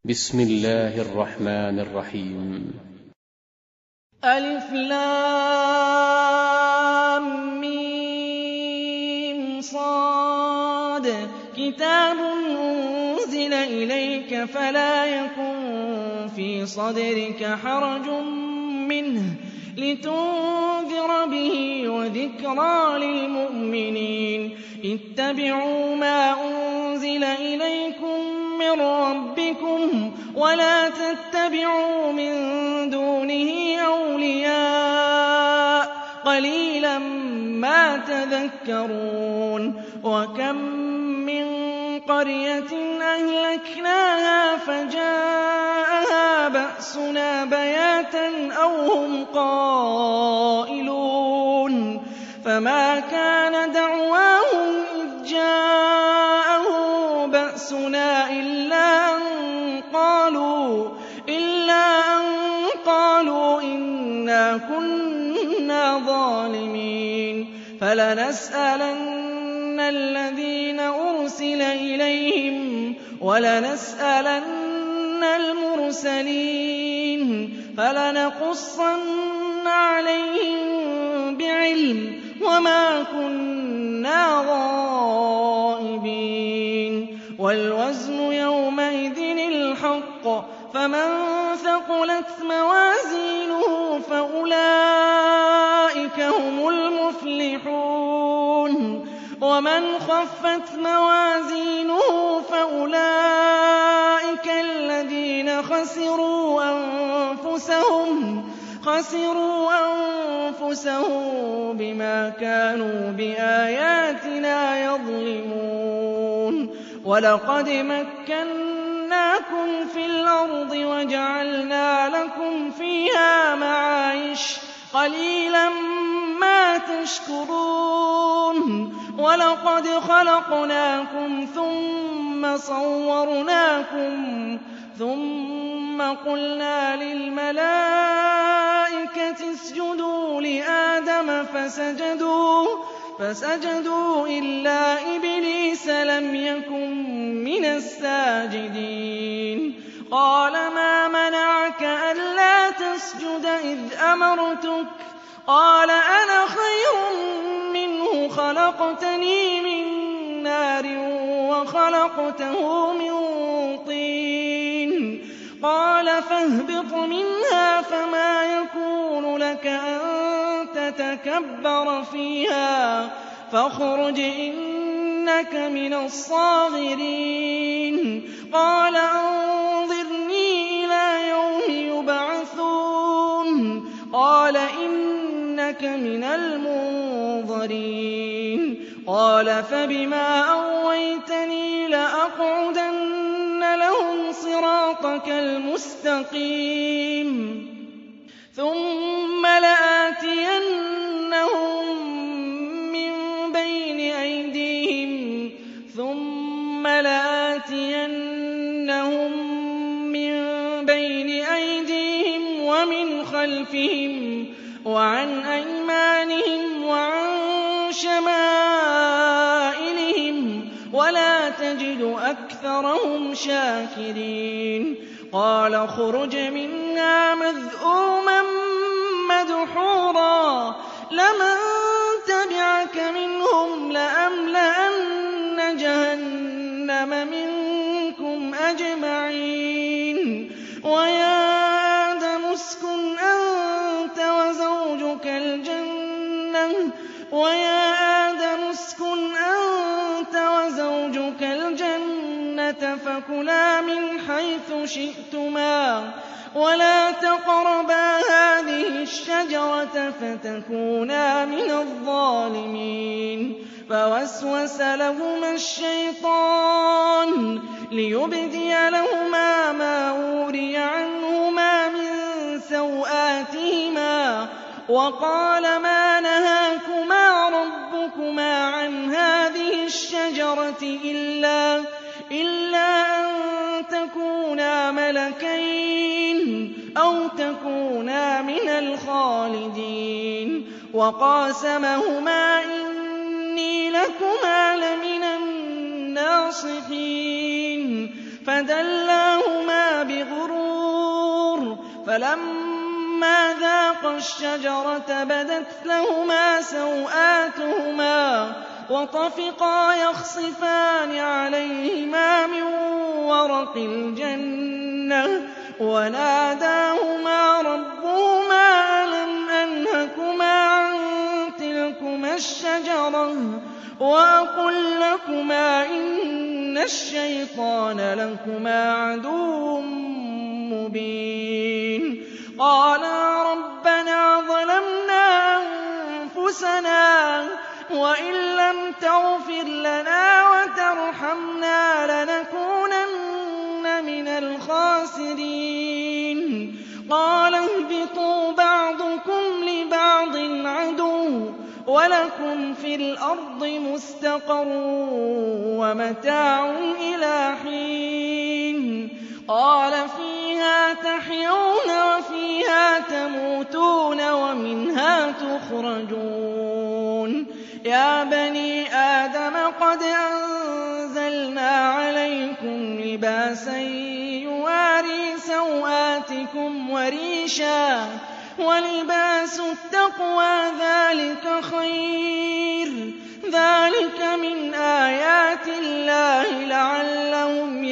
بسم الله الرحمن الرحيم. ألف لام ميم صاد كتاب أنزل إليك فلا يكن في صدرك حرج منه لتنذر به وذكرى للمؤمنين اتبعوا ما أنزل إليكم من ربكم ولا تتبعوا من دونه أولياء قليلا ما تذكرون وكم من قرية أهلكناها فجاءها بأسنا بياتا أو هم قائلون فما كان دعواهم إذ جاءهم بأسنا إلا أن قالوا إنا كنا ظالمين فلنسألن الذين أرسل إليهم ولنسألن المرسلين فلنقصن عليهم بعلم وما كنا غائبين والوزن يومئذ الحق فمن ثقلت موازينه فأولئك هم المفلحون ومن خفت موازينه فأولئك الذين خسروا أنفسهم بما كانوا بآياتنا يظلمون ولقد مكناكم في الأرض وجعلنا لكم فيها معايش قليلا ما تشكرون ولقد خلقناكم ثم صورناكم ثم قلنا للملائكة اسجدوا لآدم فسجدوا إلا إبليس لم يكن من الساجدين قال ما منعك ألا تسجد إذ أمرتك قال أنا خير منه خلقتني من نار وخلقته من طين قال فاهبط منها فما يكون لك أن تتكبر فيها فاخرج إنك من الصاغرين قال أنظرني إلى يوم يبعثون قال إنك من المنظرين قال فبما أغويتني لأقعدن لهم صراطك المستقيم ثم لآتينهم من بين أيديهم ومن خلفهم وعن أيمانهم وعن شمائلهم ولا تجد أكثرهم شاكرين قال اخرج منها مذءوما مدحورا لمن تبعك منهم لأملأن جهنم منكم أجمعين ويا آدم اسكن أنت وزوجك الجنة فكلا من حيث شئتما ولا تقربا هذه الشجرة فتكونا من الظالمين فوسوس لهما الشيطان ليبدي لهما ما وري عنهما من سوآتهما وقال ما نهاكما ربكما عن هذه الشجرة إلا أن تكونا ملكين أو تكونا من الخالدين وقاسمهما إني لكما لمن الناصحين فدلاهما بغرور فلما ذاقا الشجرة بدت لهما سوآتهما وطفقا يخصفان عليهما من ورق الجنة وناداهما ربهما ألم أنهكما عن تلكما الشجرة وأقل لكما إن الشيطان لكما عدو مبين قالا ربنا ظلمنا أنفسنا وإن لم تغفر لنا وترحمنا لنكونن من الخاسرين قال اهبطوا بعضكم لبعض عدو ولكم في الأرض مستقر ومتاع إلى حين قال فيها تحيون وفيها تموتون ومنها تخرجون يا بني آدم قد أنزلنا عليكم لباسا يواري سوآتكم وريشا ولباس التقوى ذلك خير ذلك من آيات الله لعلهم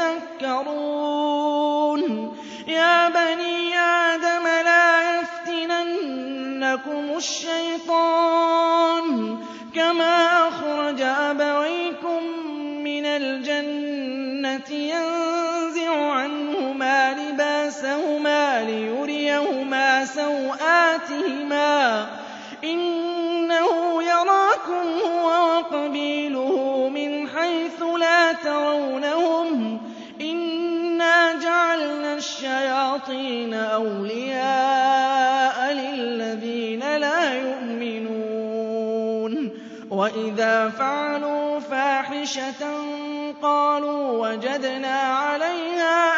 يذكرون يا بني آدم لا يفتننكم الشيطان كما أخرج أبويكم من الجنة ينزع عنهما لباسهما ليريهما سوآتهما إنه يراكم هو وقبيله من حيث لا ترونهم إنا جعلنا الشياطين أولياء للذين لا يؤمنون وإذا فعلوا فاحشة قالوا وجدنا عليها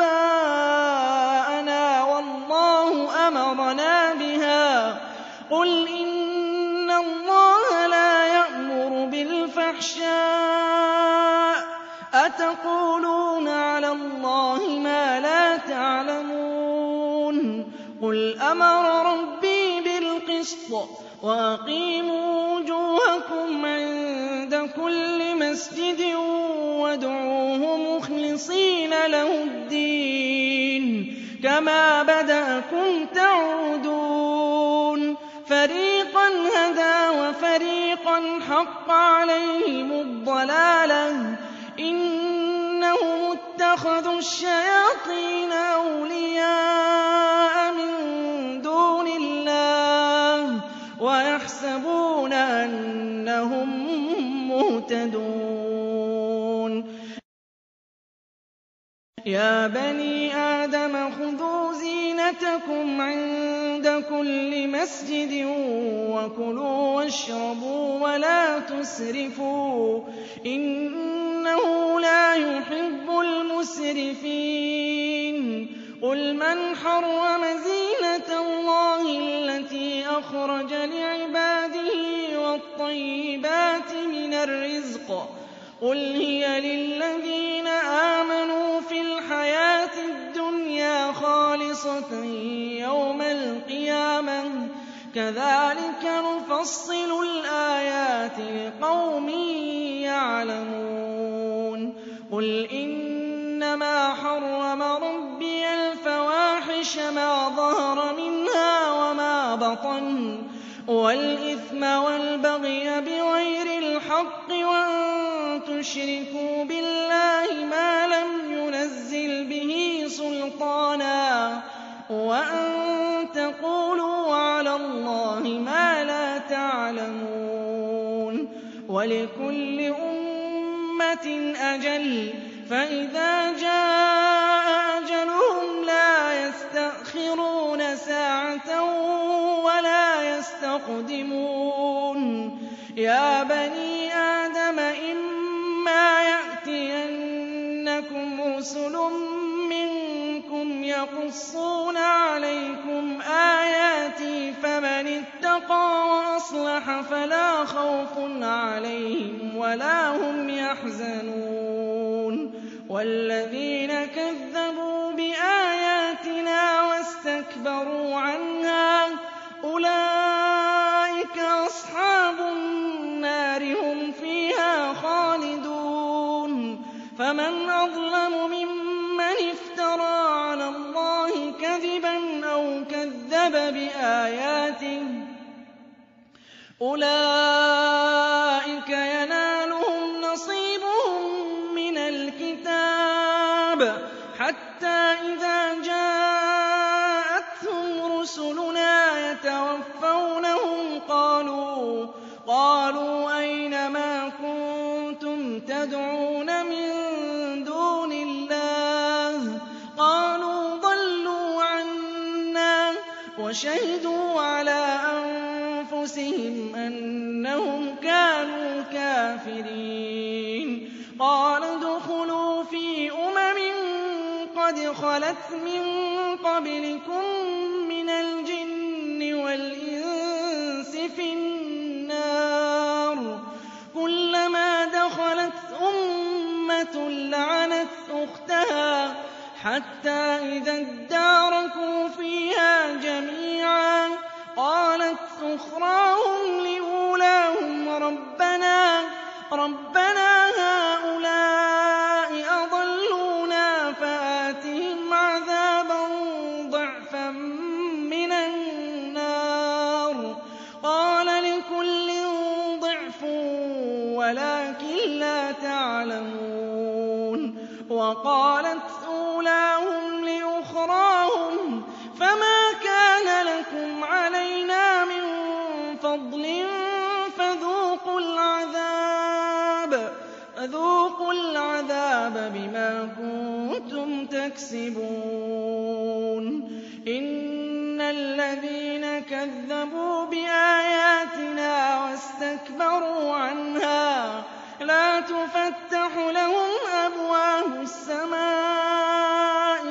آباءنا والله أمرنا بها قل إن الله لا يأمر بالفحشاء أتقولون على الله ما لا تعلمون قل أمر ربي بالقسط وأقيموا وجوهكم عند كل مسجد وادعوه مخلصين له الدين كما بدأكم تعودون فريقا هدى وفريقا حق عليهم الضلالة إنهم اتخذوا الشياطين أولياء من دون الله ويحسبون أنهم مهتدون يا بني آدم خذوا زينتكم عند كل مسجد وكلوا واشربوا ولا تسرفوا إنه لا يحب المسرفين قل من حرم زينة الله التي أخرج لعباده والطيبات من الرزق قل هي للذين آمنوا في الحياة الدنيا خالصة يوم القيامة كذلك نفصل الآيات لقوم يعلمون قل إنما حرم ربي الفواحش ما ظهر منها وما بطن والإثم والبغي بغير الحق وأن تشركوا بالله ما لم ينزل به سلطانا وأن تقولوا على الله ما لا تعلمون ولكل أمة أجل فإذا جاء أجلهم لا يستأخرون ساعة ولا يستقدمون يا بني آدم إما يأتينكم رسل منكم يقصون عليكم آياتي فمن اتقى وأصلح فلا خوف عليهم ولا هم يحزنون وَالَّذِينَ كَذَّبُوا بِآيَاتِنَا وَاسْتَكْبَرُوا عَنْهَا أُولَٰئِكَ أَصْحَابُ النَّارِ ۖ هُمْ فِيهَا خَالِدُونَ فَمَنْ أَظْلَمُ مِمَّنِ افْتَرَىٰ عَلَى اللَّهِ كَذِبًا أَوْ كَذَّبَ بِآيَاتِهِ ۚ أُولَٰئِكَ يَنَالُهُمْ نَصِيبُهُم مِّنَ الْكِتَابِ حَتَّىٰ إِذَا جَاءَتْهُمْ رُسُلُنَا يَتَوَفَّوْنَهُمْ قَالُوا أَيْنَ مَا كُنتُمْ تَدْعُونَ مِن دُونِ اللَّهِ ۖ قَالُوا ضَلُّوا عَنَّا وَشَهِدُوا عَلَىٰ أَنفُسِهِمْ أَنَّهُمْ كَانُوا كَافِرِينَ قَالَ ادْخُلُوا فِي قد خَلَتْ مِن قَبْلِكُم مِّنَ الْجِنِّ وَالْإِنسِ فِي النَّارِ ۖ كُلَّمَا دَخَلَتْ أُمَّةٌ لَّعَنَتْ أُخْتَهَا حَتَّىٰ إِذَا ادَّارَكُوا فِيهَا جَمِيعًا قَالَتْ أُخْرَاهُمْ لِأُولَاهُمْ رَبَّنَا هَٰؤُلَاءِ أَضَلُّونَا فَآتِهِمْ عَذَابًا ضِعْفًا مِّنَ النَّارِ ۖ قَالَ لِكُلٍّ ضِعْفٌ وَلَٰكِن لَّا تَعْلَمُونَ وَقَالَتْ أُولَاهُمْ لِأُخْرَاهُمْ فَمَا كَانَ لَكُمْ عَلَيْنَا مِن فَضْلٍ فَذُوقُوا الْعَذَابَ بِمَا كُنتُمْ تَكْسِبُونَ إِنَّ الَّذِينَ كَذَّبُوا بِآيَاتِنَا وَاسْتَكْبَرُوا عَنْهَا لَا تُفَتَّحُ لَهُمْ أَبْوَابُ السَّمَاءِ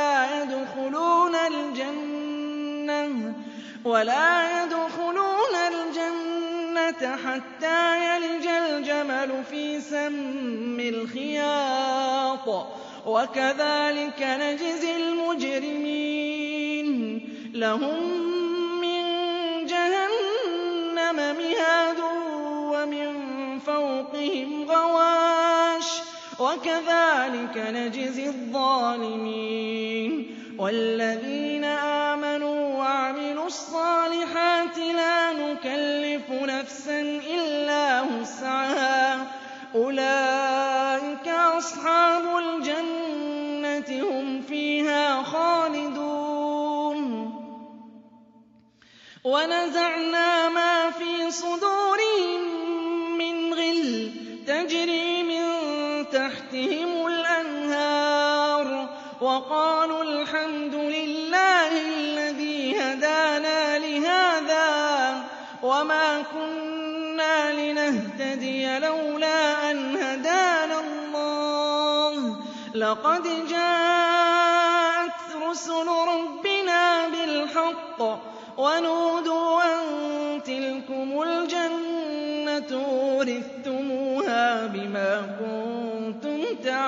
وَلَا يَدْخُلُونَ الْجَنَّةَ حَتَّىٰ يَلِجَ الْجَمَلُ فِي سَمِّ الْخِيَاطِ ۚ وَكَذَٰلِكَ نَجْزِي الْمُجْرِمِينَ لَهُم مِّن جَهَنَّمَ مِهَادٌ وَمِن فَوْقِهِمْ غَوَاشٍ ۚ وَكَذَٰلِكَ نَجْزِي الظَّالِمِينَ وَالَّذِينَ آمَنُوا وَعَمِلُوا الصَّالِحَاتِ لَا نُكَلِّفُ نَفْسًا إِلَّا وُسْعَهَا أُولَٰئِكَ أَصْحَابُ الْجَنَّةِ ۖ هُمْ فِيهَا خَالِدُونَ وَنَزَعْنَا مَا فِي صُدُورِهِم مِّنْ غِلٍّ تَجْرِي مِن تَحْتِهِمُ الْأَنْهَارُ وَقَالُوا الْحَمْدُ لِلَّهِ الَّذِي هَدَانَا لِهَٰذَا وَمَا كُنَّا لِنَهْتَدِيَ لَوْلَا أَنْ هَدَانَا اللَّهُ ۖ لَقَدْ جَاءَتْ رُسُلُ رَبِّنَا بِالْحَقِّ وَنُودُوا أَن تِلْكُمُ الْجَنَّةُ أُورِثْتُمُوهَا بِمَا كُنتُمْ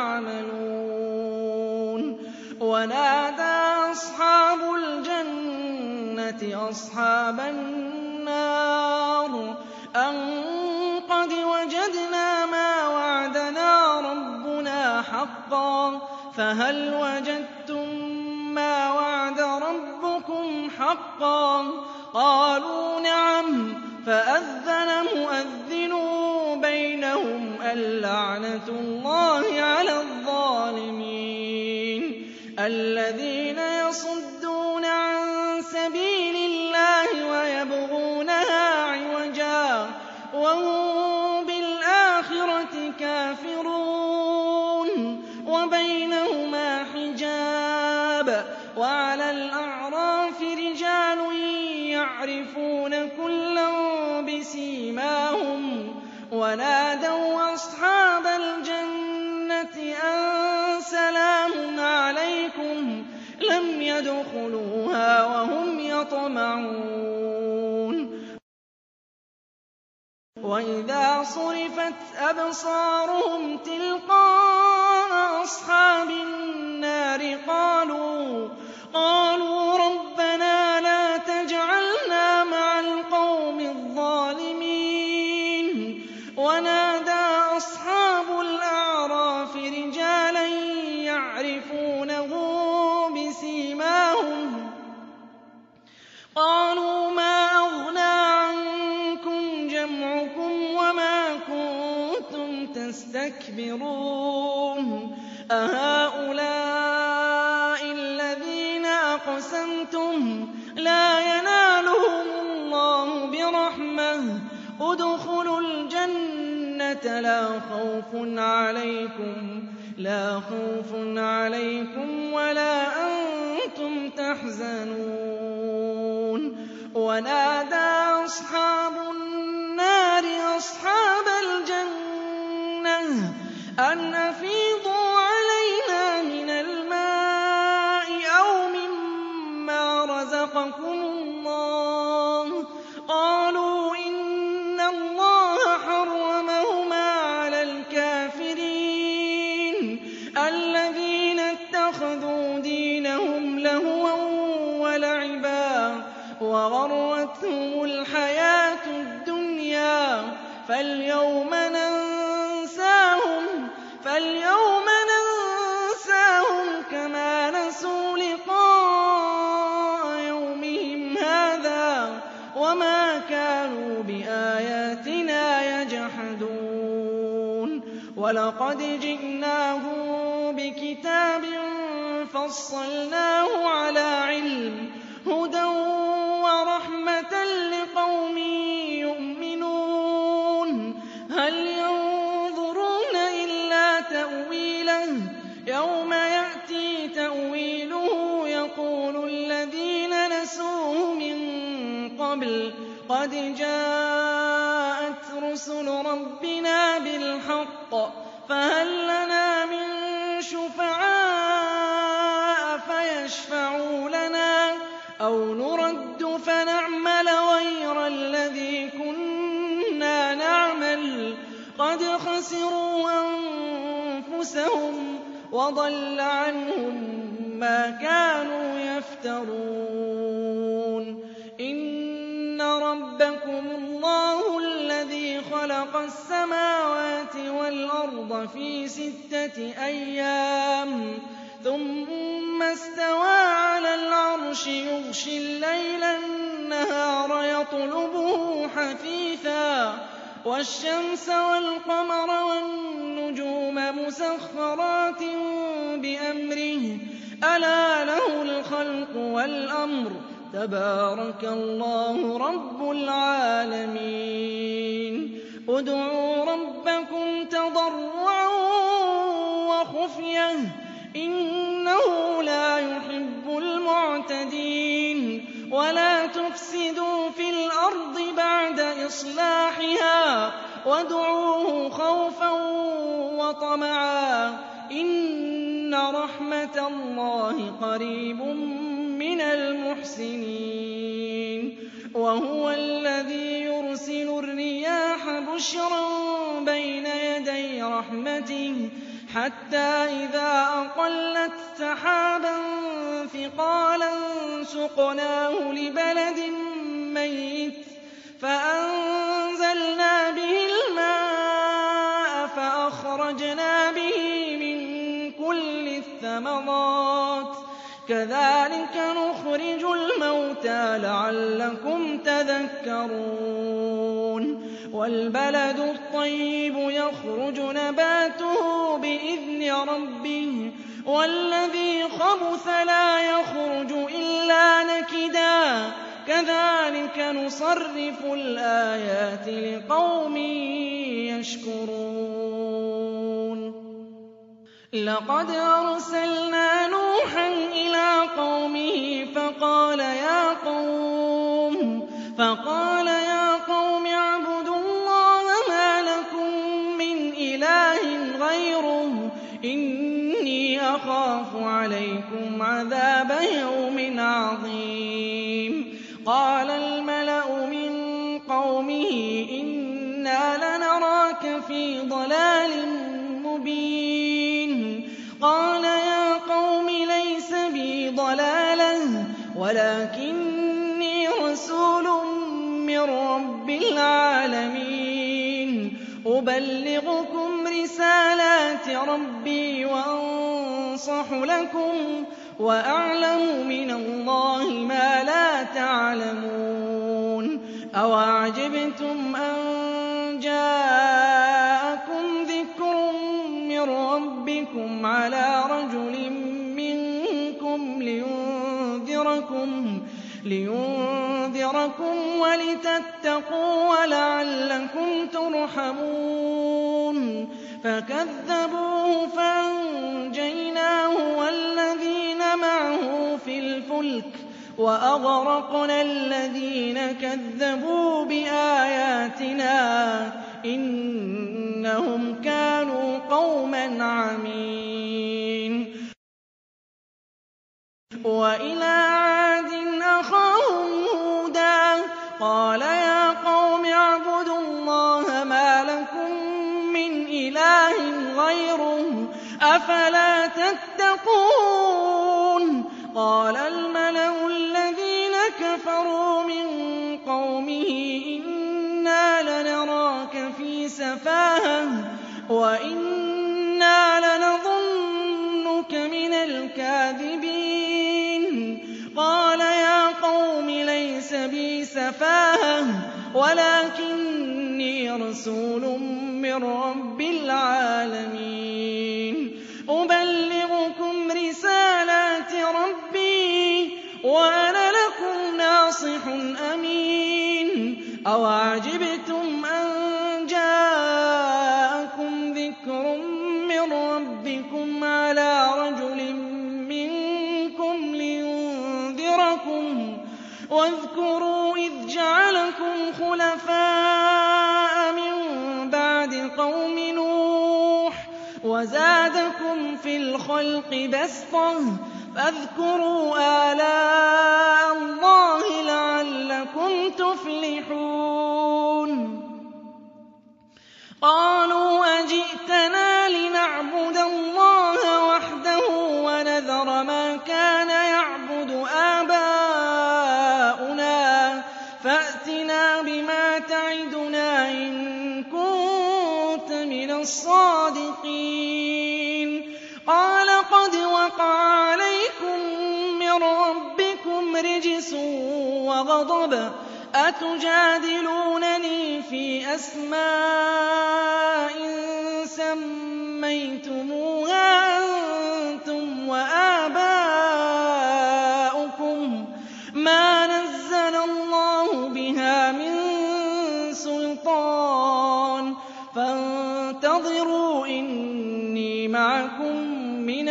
تَعْمَلُونَ وَنَادَىٰ أَصْحَابُ الْجَنَّةِ أَصْحَابَ النَّارِ أَن قَدْ وَجَدْنَا مَا وَعَدَنَا رَبُّنَا حَقًّا فَهَلْ وَجَدتُّم مَّا وَعَدَ رَبُّكُمْ حَقًّا ۖ قَالُوا نَعَمْ فَأَذَّنَ مُؤَذِّنٌ بَيْنَهُمْ اللَّعْنَةُ اللَّهِ عَلَى الظَّالِمِينَ الَّذِينَ يَصُدُّونَ عَن سَبِيلِ اللَّهِ وَيَبْغُونَهَا عِوَجًا وَهُم بِالْآخِرَةِ كَافِرُونَ وَبَيْنَهُمَا حِجَابٌ وَعَلَى الْأَعْرَافِ رِجَالٌ يَعْرِفُونَ كُلًّا بِسِيمَاهُمْ وَنَادَوْا أَصْحَابَ الْجَنَّةِ أَن سَلَامٌ عَلَيْكُمْ لَمْ يَدْخُلُوهَا وَهُمْ يَطْمَعُونَ وَإِذَا صُرِفَتْ أَبْصَارُهُمْ تِلْقَاءَ أصحاب النار قالوا ربنا لا تجعلنا مع القوم الظالمين ونادى أصحاب الأعراف رجالا يعرفونه بسيماهم قالوا ما أغنى عنكم جمعكم وما كنتم تستكبرون أهؤلاء الذين أقسمتم لا ينالهم الله برحمة ادخلوا الجنة لا خوف عليكم ولا أنتم تحزنون ونادى أصحاب النار أصحاب الجنة أن أفيضوا علينا من الماء أو مما رزقكم الله قالوا إن الله حرمهما على الكافرين الذين اتخذوا دينهم لهوا ولعبا وغرتهم الحياة الدنيا فاليوم ننساهم كما نسوا لقاء يومهم هذا وما كانوا بآياتنا يجحدون ولقد جئناهم بكتاب فصلناه على علم هدى ورحمة لقوم يؤمنون هل ينظرون إلا تأويله يوم يأتي تأويله يقول الذين نسوه من قبل قد جاءت رسل ربنا بالحق فهل لنا من شفعاء فيشفعوا لنا أو نرد فنعمل غير الذي كنا نعمل قد خسروا أنفسهم وضل عنهم ما كانوا يفترون إن ربكم الله الذي خلق السماوات والأرض في 6 أيام ثم استوى على العرش يغشي الليل النهار يطلبه حثيثا والشمس والقمر والنجوم مسخرات بأمره ألا له الخلق والأمر تبارك الله رب العالمين ادعوا ربكم تضرعا وخفية إنه لا يحب المعتدين ولا تفسدوا في الأرض بعد إصلاحها وادعوه خوفا وطمعا إن رحمة الله قريب من المحسنين وهو الذي يرسل الرياح بشرا بين يدي رحمته حتى إذا أقلت سحابا ثقالا سقناه لبلد ميت فأنزلنا به الماء فأخرجنا به من كل الثمرات كذلك نخرج الموتى لعلكم تذكرون والبلد الطيب يخرج نباته بإذن ربه والذي خبث لا يخرج إلا نكدا كذلك نصرف الآيات لقوم يشكرون لقد أرسلنا نوحا إلى قومه فقال يا قوم اعبدوا الله ما لكم من إله غيره إني أخاف عليكم عذاب يوم عظيم قال الملأ من قومه إنا لنراك في ضلال مبين قَالَ يَا قَوْمِ لَيْسَ بِي ضَلَالَةٌ وَلَٰكِنِّي رَسُولٌ مِّن رَّبِّ الْعَالَمِينَ أُبَلِّغُكُمْ رِسَالَاتِ رَبِّي وَأَنصَحُ لَكُمْ وَأَعْلَمُ مِنَ اللَّهِ مَا لَا تَعْلَمُونَ أَوَعَجِبْتُمْ أَن جَاءَكُمْ ذِكْرٌ مِّن رَّبِّكُمْ عَلَىٰ رَجُلٍ مِّنكُمْ لِيُنذِرَكُمْ وَلِتَتَّقُوا وَلَعَلَّكُمْ تُرْحَمُونَ فَكَذَّبُوهُ فَأَنجَيْنَاهُ وَالَّذِينَ مَعَهُ فِي الْفُلْكِ وَأَغْرَقْنَا الَّذِينَ كَذَّبُوا بِآيَاتِنَا ۚ إِنَّهُمْ كَانُوا قَوْمًا عَمِينَ وَإِلَىٰ عَادٍ أَخَاهُمْ هُودًا ۚ قَالَ يَا قَوْمِ اعْبُدُوا اللَّهَ مَا لَكُم مِّنْ إِلَٰهٍ غَيْرُهُ ۖ أَفَلَا تَتَّقُونَ قَالَ الْمَلَأُ الَّذِينَ كَفَرُوا مِن قَوْمِهِ إِنَّا لَنَرَاكَ فِي سَفَاهَةٍ وَإِنَّا لَنَظُنُّكَ مِنَ الْكَاذِبِينَ قَالَ يَا قَوْمِ لَيْسَ بِي سَفَاهَةٌ وَلَٰكِنِّي رَسُولٌ مِّن رَّبِّ الْعَالَمِينَ أُبَلِّغُكُمْ رِسَالَاتِ رَبِّي وَأَنَا لَكُمْ نَاصِحٌ أَمِينٌ أَوَعَجِبْتُمْ أَن جَاءَكُمْ ذِكْرٌ مِّن رَّبِّكُمْ عَلَىٰ رَجُلٍ مِّنكُمْ لِيُنذِرَكُمْ ۖ وَاذْكُرُوا إِذْ جَعَلَكُمْ خُلَفَاءَ مِن بَعْدِ قَوْمِ نُوحٍ وَزَادَكُمْ فِي الْخَلْقِ بَسْطَةً ۖ فَاذْكُرُوا آلَاءَ اللَّهِ لَعَلَّكُمْ تُفْلِحُونَ قَالُوا أَجِئْتَنَا لِنَعْبُدَ اللَّهَ وَحْدَهُ وَنَذَرَ مَا كَانَ يَعْبُدُ آبَاؤُنَا فَأْتِنَا بِمَا تَعِدُنَا إِن كُنتَ مِنَ الصَّادِقِينَ قَالَ قَدْ وَقَعَ عَلَيْكُم مِّن رَّبِّكُمْ رِجْسٌ وَغَضَبٌ أَتُجَادِلُونَنِي فِي أَسْمَاءٍ سَمَّيْتُمُوهَا أَنتُمْ وَآبَاؤُكُم مَّا نَزَّلَ اللَّهُ بِهَا مِن سُلْطَانٍ فَانتَظِرُوا إِنِّي مَعَكُم مِّنَ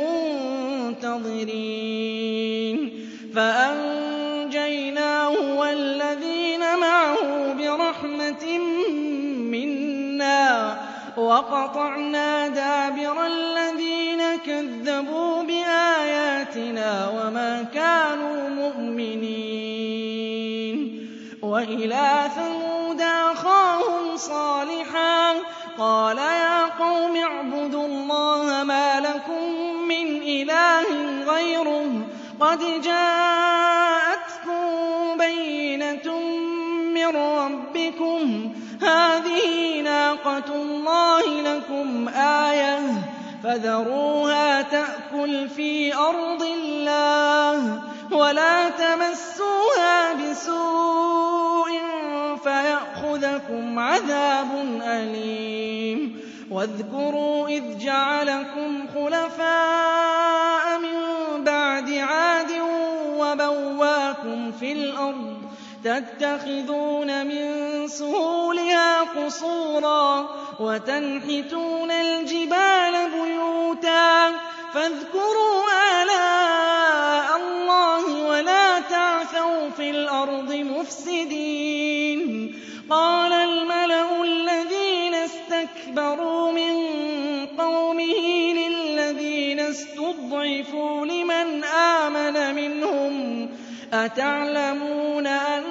الْمُنتَظِرِينَ فَأَنجَيْنَاهُ وَالَّذِينَ مَعَهُ بِرَحْمَةٍ مِّنَّا وَقَطَعْنَا دَابِرَ الَّذِينَ كَذَّبُوا بِآيَاتِنَا وَمَا كَانُوا مُؤْمِنِينَ وَإِلَىٰ ثَمُودَ أَخَاهُمْ صَالِحًا ۚ قَالَ يَا قَوْمِ اعْبُدُوا اللَّهَ مَا لَكُم مِّنْ إِلَٰهٍ غَيْرُهُ ۖ قَدْ جَاءَتْكُم بَيِّنَةٌ مِّن رَّبِّكُمْ ۖ هَٰذِهِ نَاقَةُ اللَّهِ لَكُمْ آيَةً فَذَرُوهَا تَأْكُلْ فِي أَرْضِ اللَّهِ وَلَا تَمَسُّوهَا بِسُوءٍ فَيَأْخُذَكُمْ عَذَابٌ أَلِيمٌ وَاذْكُرُوا إِذْ جَعَلَكُمْ خُلَفَاءَ مِن بَعْدِ عَادٍ وَبَوَّاكُمْ فِي الْأَرْضِ تَتَّخِذُونَ مِن سُهُولِهَا قُصُورًا وَتَنْحِتُونَ الْجِبَالَ بُيُوتًا فَاذْكُرُوا آلَاءَ اللَّهِ وَلَا تَعْثَوْا فِي الْأَرْضِ مُفْسِدِينَ قَالَ الْمَلَأُ الَّذِينَ اسْتَكْبَرُوا مِن قَوْمِهِ لِلَّذِينَ اسْتُضْعِفُوا لِمَنْ آمَنَ مِنْهُمْ أَتَعْلَمُونَ أَنَّ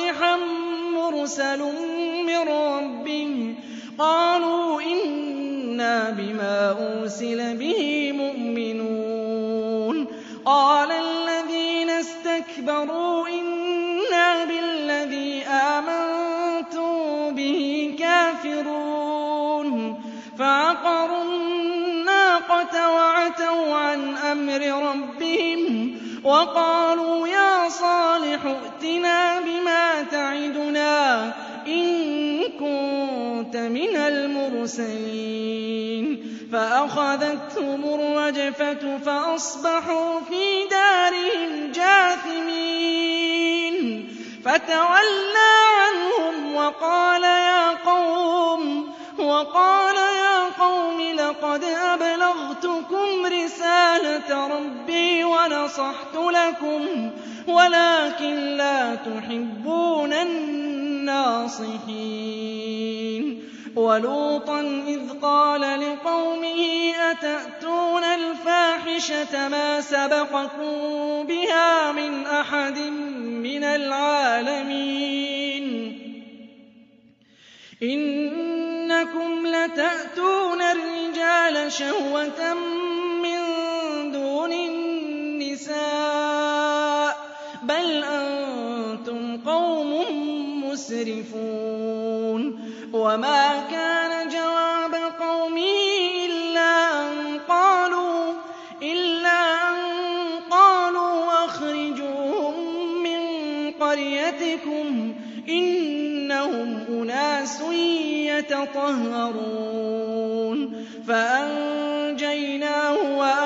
صَالِحًا مُّرْسَلٌ مِّن رَّبِّهِ ۚ قَالُوا إِنَّا إِنَّا بِمَا أُرْسِلَ بِهِ مُؤْمِنُونَ قَالَ الَّذِينَ اسْتَكْبَرُوا إِنَّا بِالَّذِي آمَنتُم بِهِ كَافِرُونَ فَعَقَرُوا النَّاقَةَ وَعَتَوْا عَنْ أَمْرِ رَبِّهِمْ وَقَالُوا يَا صَالِحُ ائْتِنَا بِمَا تَعِدُنَا إِن كُنتَ مِنَ الْمُرْسَلِينَ فَأَخَذَتْهُمُ الرَّجْفَةُ فَأَصْبَحُوا فِي دَارِهِمْ جَاثِمِينَ فَتَوَلَّىٰ عَنْهُمْ وَقَالَ يَا قَوْمِ لَقَدْ أَبْلَغْتُكُمْ رِسَالَةَ رَبِّي وَنَصَحْتُ لَكُمْ وَلَٰكِن لَّا تُحِبُّونَ النَّاصِحِينَ وَلُوطًا إِذْ قَالَ لِقَوْمِهِ أَتَأْتُونَ الْفَاحِشَةَ مَا سَبَقَكُم بِهَا مِنْ أَحَدٍ مِّنَ الْعَالَمِينَ إِنَّكُمْ لَتَأْتُونَ الرِّجَالَ شَهْوَةً مِّن دُونِ النِّسَاءِ بَلْ أَنتُمْ قَوْمٌ مُّسْرِفُونَ وَمَا كَانَ جَوَابَ قَوْمِهِ إِلَّا أَن قَالُوا أَخْرِجُوهُم مِّن قَرْيَتِكُمْ إِنَّهُمْ أُنَاسٌ يَتَطَهَّرُونَ فَأَنجَيْنَاهُ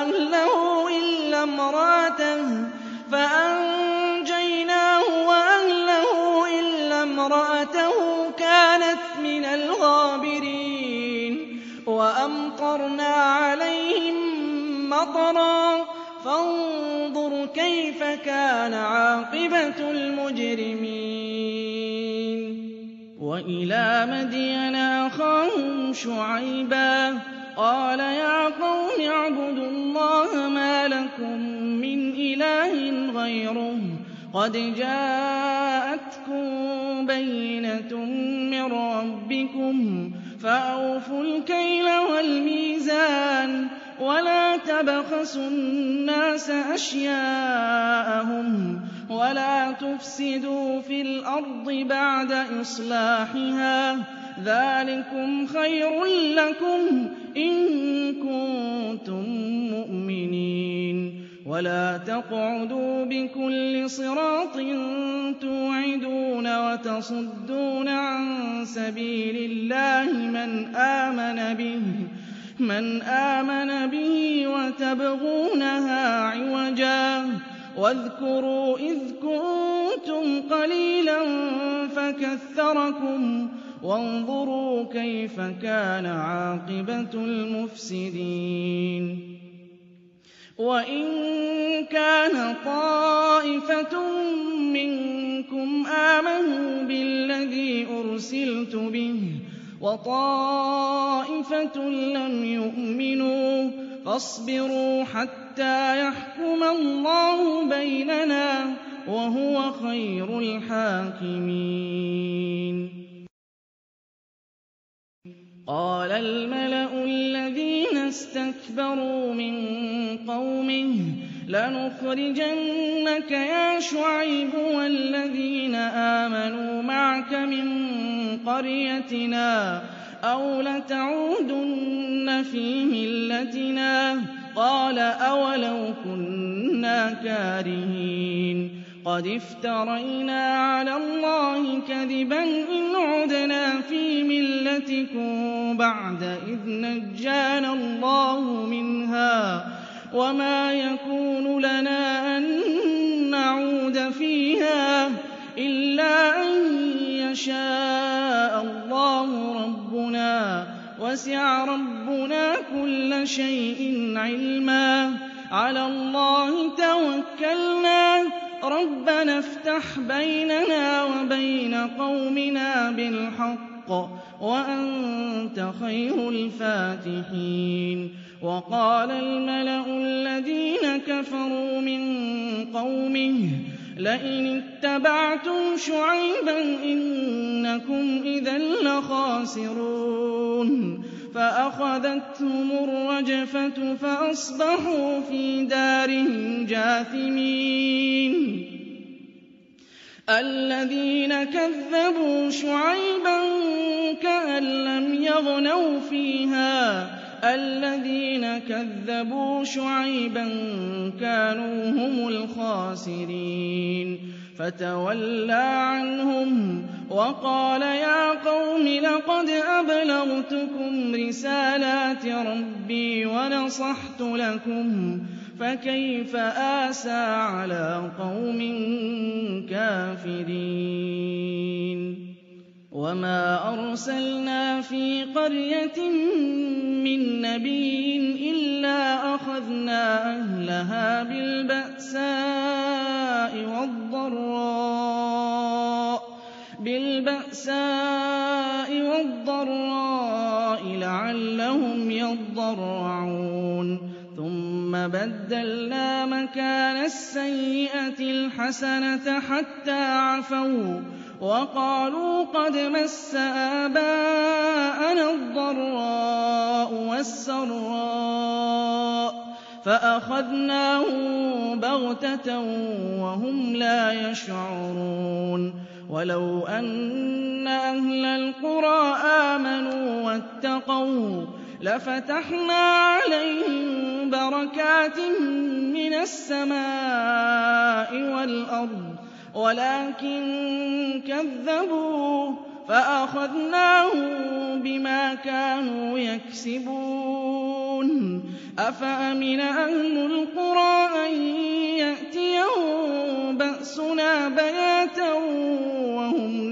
وَأَهْلَهُ إِلَّا امْرَأَتَهُ كَانَتْ مِنَ الْغَابِرِينَ وَأَمْطَرْنَا عَلَيْهِم مَّطَرًا فَانظُرْ كَيْفَ كَانَ عَاقِبَةُ الْمُجْرِمِينَ وَإِلَىٰ مَدْيَنَ أَخَاهُمْ شُعَيْبًا قَالَ يَا قَوْمِ اعْبُدُوا اللَّهَ مَا لَكُم مِّنْ إِلَٰهٍ غَيْرُهُ قَدْ جَاءَتْكُم بَيِّنَةٌ مِّن رَّبِّكُمْ فَأَوْفُوا الْكَيْلَ وَالْمِيزَانَ وَلَا تَبْخَسُوا النَّاسَ أَشْيَاءَهُمْ وَلَا تُفْسِدُوا فِي الْأَرْضِ بَعْدَ إِصْلَاحِهَا ذَٰلِكُمْ خَيْرٌ لَّكُمْ إِن كُنتُم مُّؤْمِنِينَ وَلَا تَقْعُدُوا بِكُلِّ صِرَاطٍ تُوعِدُونَ وَتَصُدُّونَ عَن سَبِيلِ اللَّهِ مَنْ آمَنَ بِهِ وَتَبْغُونَهَا عِوَجًا وَاذْكُرُوا إِذْ كُنتُمْ قَلِيلًا فَكَثَّرَكُمْ وَانظُرُوا كَيْفَ كَانَ عَاقِبَةُ الْمُفْسِدِينَ وَإِن كَانَ طَائِفَةٌ مِّنكُمْ آمَنُوا بِالَّذِي أُرْسِلْتُ بِهِ وَطَائِفَةٌ لَّمْ يُؤْمِنُوا فَاصْبِرُوا حَتَّىٰ يَحْكُمَ اللَّهُ بَيْنَنَا وَهُوَ خَيْرُ الْحَاكِمِينَ قَالَ الْمَلَأُ الَّذِينَ اسْتَكْبَرُوا مِن قَوْمِهِ لَنُخْرِجَنَّكَ يَا شُعَيْبُ وَالَّذِينَ آمَنُوا مَعَكَ مِن قَرْيَتِنَا أَوْ لَتَعُودُنَّ فِي مِلَّتِنَا قَالَ أَوَلَوْ كُنَّا كَارِهِينَ قَدِ افْتَرَيْنَا عَلَى اللَّهِ كَذِبًا إِنْ عُدْنَا فِي مِلَّتِكُم بَعْدَ إِذْ نَجَّانَا اللَّهُ مِنْهَا وَمَا يَكُونُ لَنَا أَن نَّعُودَ فِيهَا إِلَّا أَن يَشَاءَ اللَّهُ رَبُّنَا وَسِعَ رَبُّنَا كُلَّ شَيْءٍ عِلْمًا عَلَى اللَّهِ تَوَكَّلْنَا رَبَّنَا افْتَحْ بَيْنَنَا وَبَيْنَ قَوْمِنَا بِالْحَقِّ وَأَنتَ خَيْرُ الْفَاتِحِينَ وَقَالَ الْمَلَأُ الَّذِينَ كَفَرُوا مِن قَوْمِهِ لَئِنِ اتَّبَعْتُمْ شُعَيْبًا إِنَّكُمْ إِذًا لَّخَاسِرُونَ فأخذتهم الرجفة فأصبحوا في دارهم جاثمين الذين كذبوا شعيبا كأن لم يغنوا فيها الذين كذبوا شعيبا كانوا هم الخاسرين فتولى عنهم وقال يا قوم لقد أبلغتكم رسالات ربي ونصحت لكم فكيف آسى على قوم كافرين وما أرسلنا في قرية من نبي إلا أخذنا أهلها بالبأساء والضراء لعلهم يضرعون ثم بدلنا مكان السيئة الحسنة حتى عفوا وقالوا قد مس آباءنا الضراء والسراء فأخذناهم بغتة وهم لا يشعرون ولو أن أهل القرى آمنوا واتقوا لفتحنا عليهم بركات من السماء والأرض ولكن كذبوا فأخذناهم بما كانوا يكسبون أفأمن أهل القرى أن يأتيهم بأسنا بياتا وهم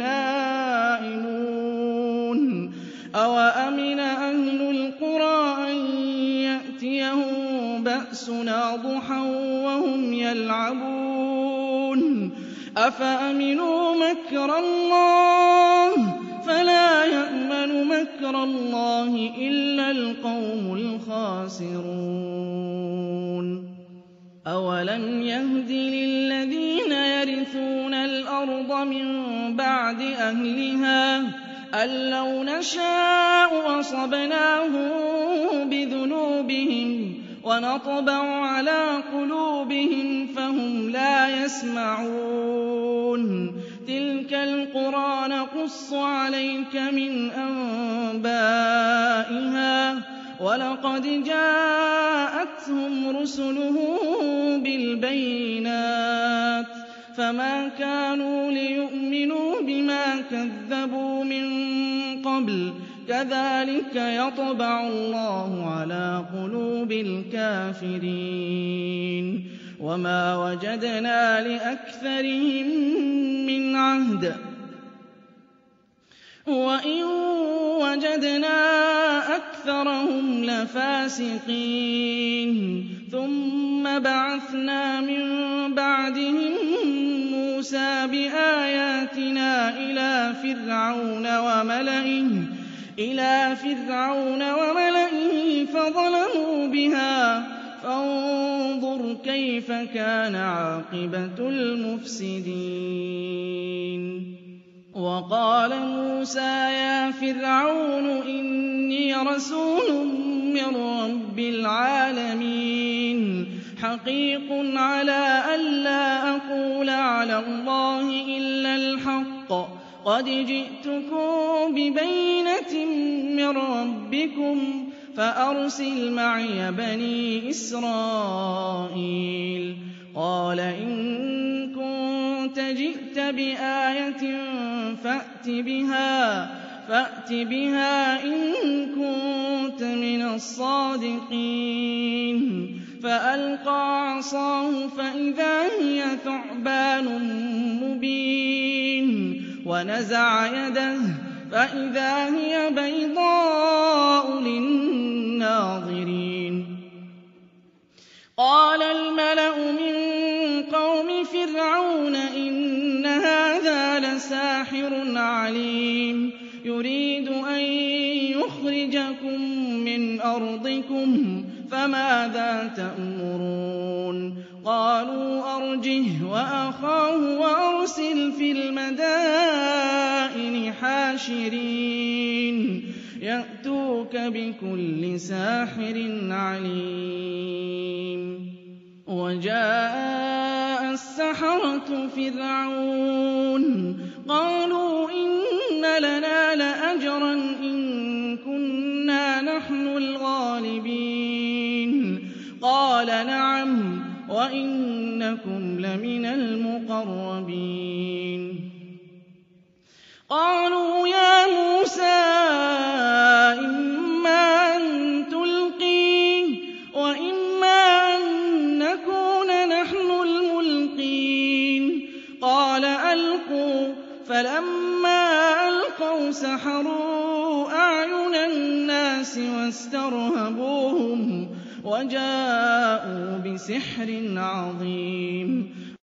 نائمون أوأمن أهل القرى أن يأتيهم بأسنا ضحى وهم يلعبون أفأمنوا مكر الله فلا يأمن مكر الله إلا القوم الخاسرون أولم يهد للذين يرثون الأرض من بعد أهلها أن لو نشاء أصبناهم بذنوبهم ونطبع على قلوبهم فهم لا يسمعون تلك القرى نقص عليك من أنبائها ولقد جاءتهم رسلهم بالبينات فما كانوا ليؤمنوا بما كذبوا من قبل كذلك يطبع الله على قلوب الكافرين وما وجدنا لأكثرهم من عهد وإن وجدنا أكثرهم لفاسقين ثم بعثنا من بعدهم موسى بآياتنا إلى فرعون وملئه فظلموا بها فانظر كيف كان عاقبة المفسدين وقال موسى يا فرعون إني رسول من رب العالمين حقيق على ألا أقول على الله إلا الحق قد جئتكم ببينة من ربكم فأرسل معي بني إسرائيل قال إن كنت جئت بآية فأت بها إن كنت من الصادقين فألقى عصاه فإذا هي ثعبان مبين ونزع يده فإذا هي بيضاء للناظرين قال الملأ من قوم فرعون إن هذا لساحر عليم يريد أن يخرجكم من أرضكم فماذا تأمرون قالوا أرجه وأخاه وأرسل في المدائن حاشرين يأتوك وَيَأْتُوكَ بِكُلِّ سَاحِرٍ عَلِيمٍ وَجَاءَ السَّحَرَةُ فِرْعَوْنَ قَالُوا إِنَّ لَنَا لَأَجْرًا إِن كُنَّا نَحْنُ الْغَالِبِينَ قَالَ نَعَمْ وَإِنَّكُمْ لَمِنَ الْمُقَرَّبِينَ قَالُوا يَا مُوسَىٰ إِمَّا أَن تُلْقِيَ وَإِمَّا أَن نَّكُونَ نَحْنُ الْمُلْقِينَ قَالَ أَلْقُوا فَلَمَّا أَلْقَوْا سَحَرُوا أَعْيُنَ النَّاسِ وَاسْتَرْهَبُوهُمْ وَجَاءُوا بِسِحْرٍ عَظِيمٍ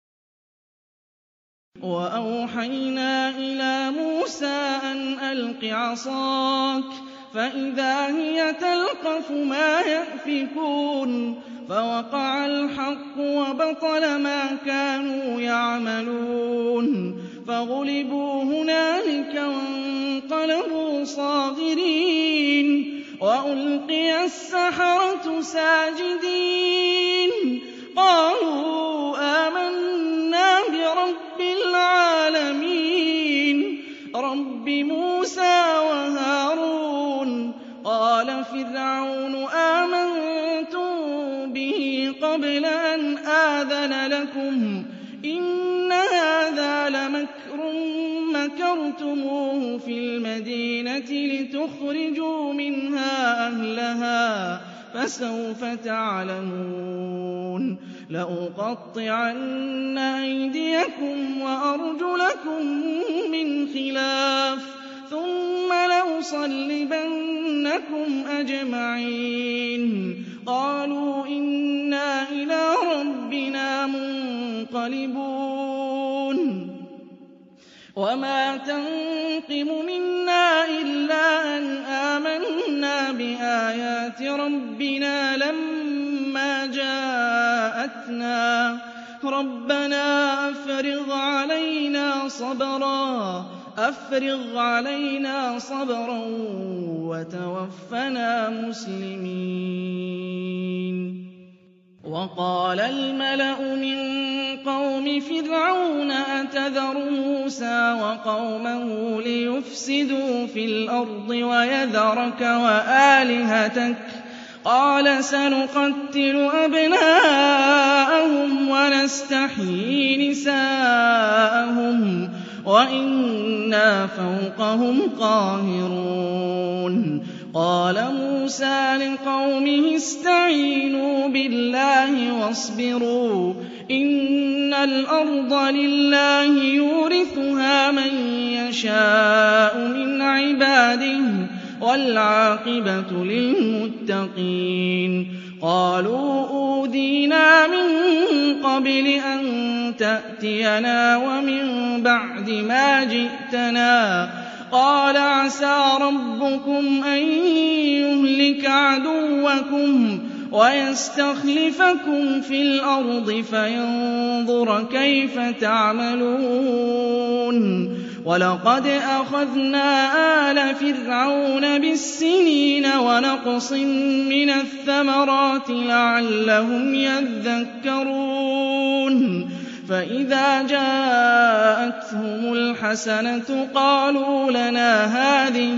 وَأَوْحَيْنَا إِلَىٰ مُوسَىٰ أَنْ أَلْقِ عَصَاكَ فَإِذَا هِيَ تَلْقَفُ مَا يَأْفِكُونَ فَوَقَعَ الْحَقُّ وَبَطَلَ مَا كَانُوا يَعْمَلُونَ فَغُلِبُوا هُنَالِكَ وَانقَلَبُوا صَاغِرِينَ وَأُلْقِيَ السَّحَرَةُ سَاجِدِينَ قَالُوا آمَنَّا بِرَبِّ الْعَالَمِينَ رَبِّ مُوسَىٰ وَهَارُونَ قَالَ فِرْعَوْنُ آمَنتُم بِهِ قَبْلَ أَنْ آذَنَ لَكُمْ إِنَّ هَٰذَا لَمَكْرٌ مَّكَرْتُمُوهُ فِي الْمَدِينَةِ لِتُخْرِجُوا مِنْهَا أَهْلَهَا فَسَوْفَ تَعْلَمُونَ لَأُقَطِّعَنَّ أَيْدِيَكُمْ وَأَرْجُلَكُم مِّنْ خِلَافٍ ثُمَّ لَأُصَلِّبَنَّكُمْ أَجْمَعِينَ قَالُوا إِنَّا إِلَىٰ رَبِّنَا مُنقَلِبُونَ وَمَا تَنقِمُ مِنَّا إِلَّا أَنْ آمَنَّا بِآيَاتِ رَبِّنَا لَمَّا جَاءَتْنَا رَبَّنَا أَفْرِغْ عَلَيْنَا صَبْرًا وَتَوَفَّنَا مُسْلِمِينَ وَقَالَ الْمَلَأُ مِن قَوْمِ فِرْعَوْنَ أَتَذَرُ مُوسَىٰ وَقَوْمَهُ لِيُفْسِدُوا فِي الْأَرْضِ وَيَذَرَكَ وَآلِهَتَكَ قَالَ سَنُقَتِّلُ أَبْنَاءَهُمْ وَنَسْتَحْيِي نِسَاءَهُمْ وَإِنَّا فَوْقَهُمْ قَاهِرُونَ قَالَ مُوسَىٰ لِقَوْمِهِ اسْتَعِينُوا بِاللَّهِ وَاصْبِرُوا إِنَّ الْأَرْضَ لِلَّهِ يُورِثُهَا مَن يَشَاءُ مِنْ عِبَادِهِ وَالْعَاقِبَةُ لِلْمُتَّقِينَ قَالُوا أُوذِينَا مِن قَبْلِ أَن تَأْتِيَنَا وَمِن بَعْدِ مَا جِئْتَنَا قَالَ عَسَىٰ رَبُّكُمْ أَن يُهْلِكَ عَدُوَّكُمْ وَيَسْتَخْلِفَكُمْ فِي الْأَرْضِ فَيَنظُرَ كَيْفَ تَعْمَلُونَ وَلَقَدْ أَخَذْنَا آلَ فِرْعَوْنَ بِالسِّنِينَ وَنَقْصٍ مِّنَ الثَّمَرَاتِ لَعَلَّهُمْ يَذَّكَّرُونَ فَإِذَا جَاءَتْهُمُ الْحَسَنَةُ قَالُوا لَنَا هَٰذِهِ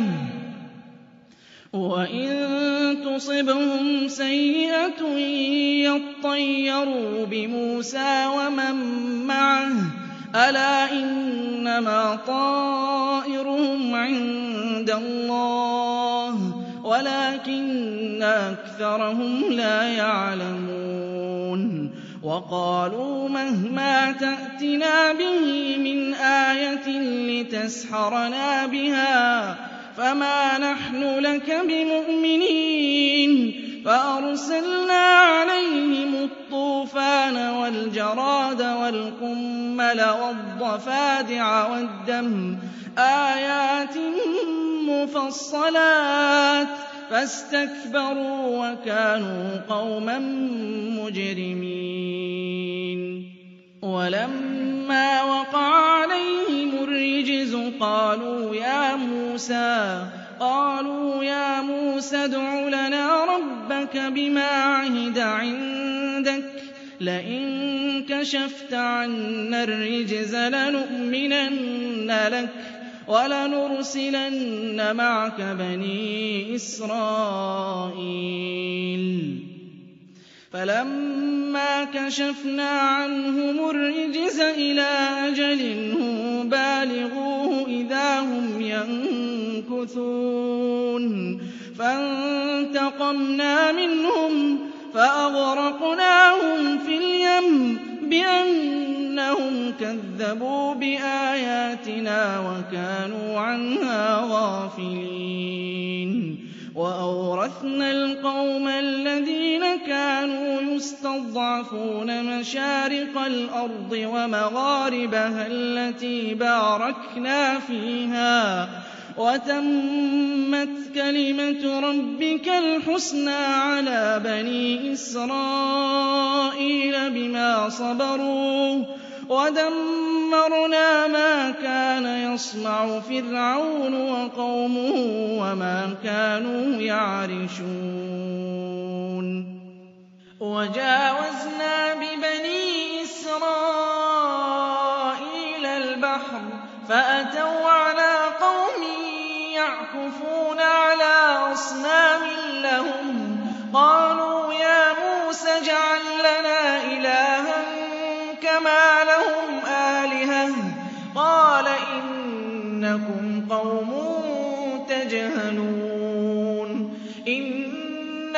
وَإِن تُصِبْهُمْ سَيِّئَةٌ يَطَّيَّرُوا بِمُوسَىٰ وَمَن مَّعَهُ أَلَا إِنَّمَا طَائِرُهُمْ عِندَ اللَّهِ وَلَٰكِنَّ أَكْثَرَهُمْ لَا يَعْلَمُونَ وَقَالُوا مَهْمَا تَأْتِنَا بِهِ مِنْ آيَةٍ لِّتَسْحَرَنَا بِهَا فَمَا نَحْنُ لَكَ بِمُؤْمِنِينَ فَأَرْسَلْنَا عَلَيْهِمُ الطُّوفَانَ وَالْجَرَادَ وَالْقُمَّلَ وَالضَّفَادِعَ وَالدَّمَ آيَاتٍ مُّفَصَّلَاتٍ فَاسْتَكْبَرُوا وَكَانُوا قَوْمًا مُّجْرِمِينَ وَلَمَّا وَقَعَ عَلَيْهِمُ الرِّجْزُ قَالُوا يَا مُوسَىٰ موسى ادْعُ لَنَا رَبَّكَ بِمَا عَهِدَ عِندَكَ لَئِن كَشَفْتَ عَنَّا الرِّجْزَ لَنُؤْمِنَنَّ لَكَ وَلَنُرْسِلَنَّ مَعَكَ بَنِي إِسْرَائِيلَ فَلَمَّا كَشَفْنَا عَنْهُمُ الرِّجْزَ إِلَىٰ أَجَلٍ هُم بَالِغُوهُ إِذَا هُمْ يَنكُثُونَ فَانتَقَمْنَا مِنْهُمْ فَأَغْرَقْنَاهُمْ فِي الْيَمِّ بِأَنَّهُمْ كَذَّبُوا بِآيَاتِنَا وَكَانُوا عَنْهَا غَافِلِينَ وَأَوْرَثْنَا الْقَوْمَ الَّذِينَ كَانُوا يُسْتَضْعَفُونَ مَشَارِقَ الْأَرْضِ وَمَغَارِبَهَا الَّتِي بَارَكْنَا فِيهَا وَتَمَّتْ كَلِمَةُ رَبِّكَ الْحُسْنَىٰ عَلَىٰ بَنِي إِسْرَائِيلَ بِمَا صَبَرُوا وَدَمَّرْنَا مَا كَانَ يَصْنَعُ فِرْعَوْنُ وَقَوْمُهُ وَمَا كَانُوا يَعْرِشُونَ وَجَاوَزْنَا بِبَنِي إِسْرَائِيلَ الْبَحْرَ فَأَتَوْا عَلَىٰ قَوْمٍ يَعْكُفُونَ عَلَىٰ أَصْنَامٍ لَّهُمْ قَالُوا يَا مُوسَى اجْعَل لَّنَا إِلَٰهًا كَمَا لَهُمْ آلِهَةٌ قَالَ إِنَّكُمْ قَوْمٌ تَجْهَلُونَ إِنَّ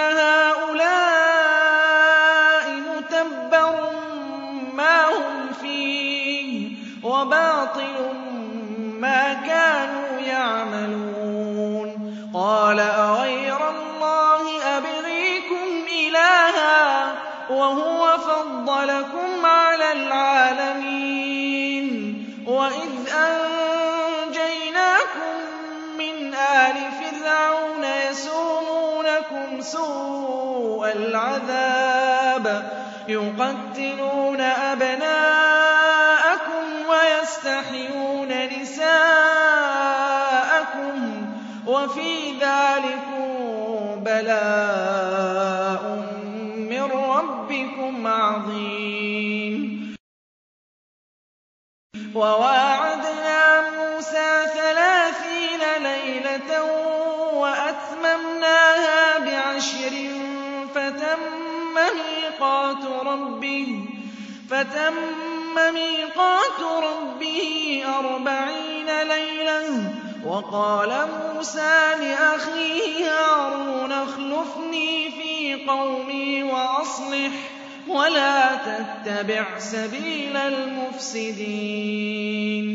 هَٰؤُلَاءِ مُتَبَّرٌ مَّا هُمْ فِيهِ وَبَاطِلٌ مَّا كَانُوا يَعْمَلُونَ قَالَ أَغَيْرَ اللَّهِ أَبْغِيكُمْ إِلَٰهًا وَهُوَ فَضَّلَكُمْ عَلَى الْعَالَمِينَ وَإِذْ أَنجَيْنَاكُم مِّنْ آلِ فِرْعَوْنَ يَسُومُونَكُمْ سُوءَ الْعَذَابِ يُقَتِّلُونَ أَبْنَاءَكُمْ وَيَسْتَحْيُونَ نِسَاءَكُمْ وَفِي ذَٰلِكُم بَلَاءٌ مِّن رَّبِّكُمْ عَظِيمٌ وَوَاعَدْنَا مُوسَىٰ 30 لَيْلَةً وَأَتْمَمْنَاهَا ب10 فَتَمَّ مِيقَاتُ رَبِّهِ 40 لَيْلَةً وَقَالَ مُوسَىٰ لِأَخِيهِ هَارُونَ اخْلُفْنِي فِي قَوْمِي وَأَصْلِحْ وَلَا تَتَّبِعْ سَبِيلَ الْمُفْسِدِينَ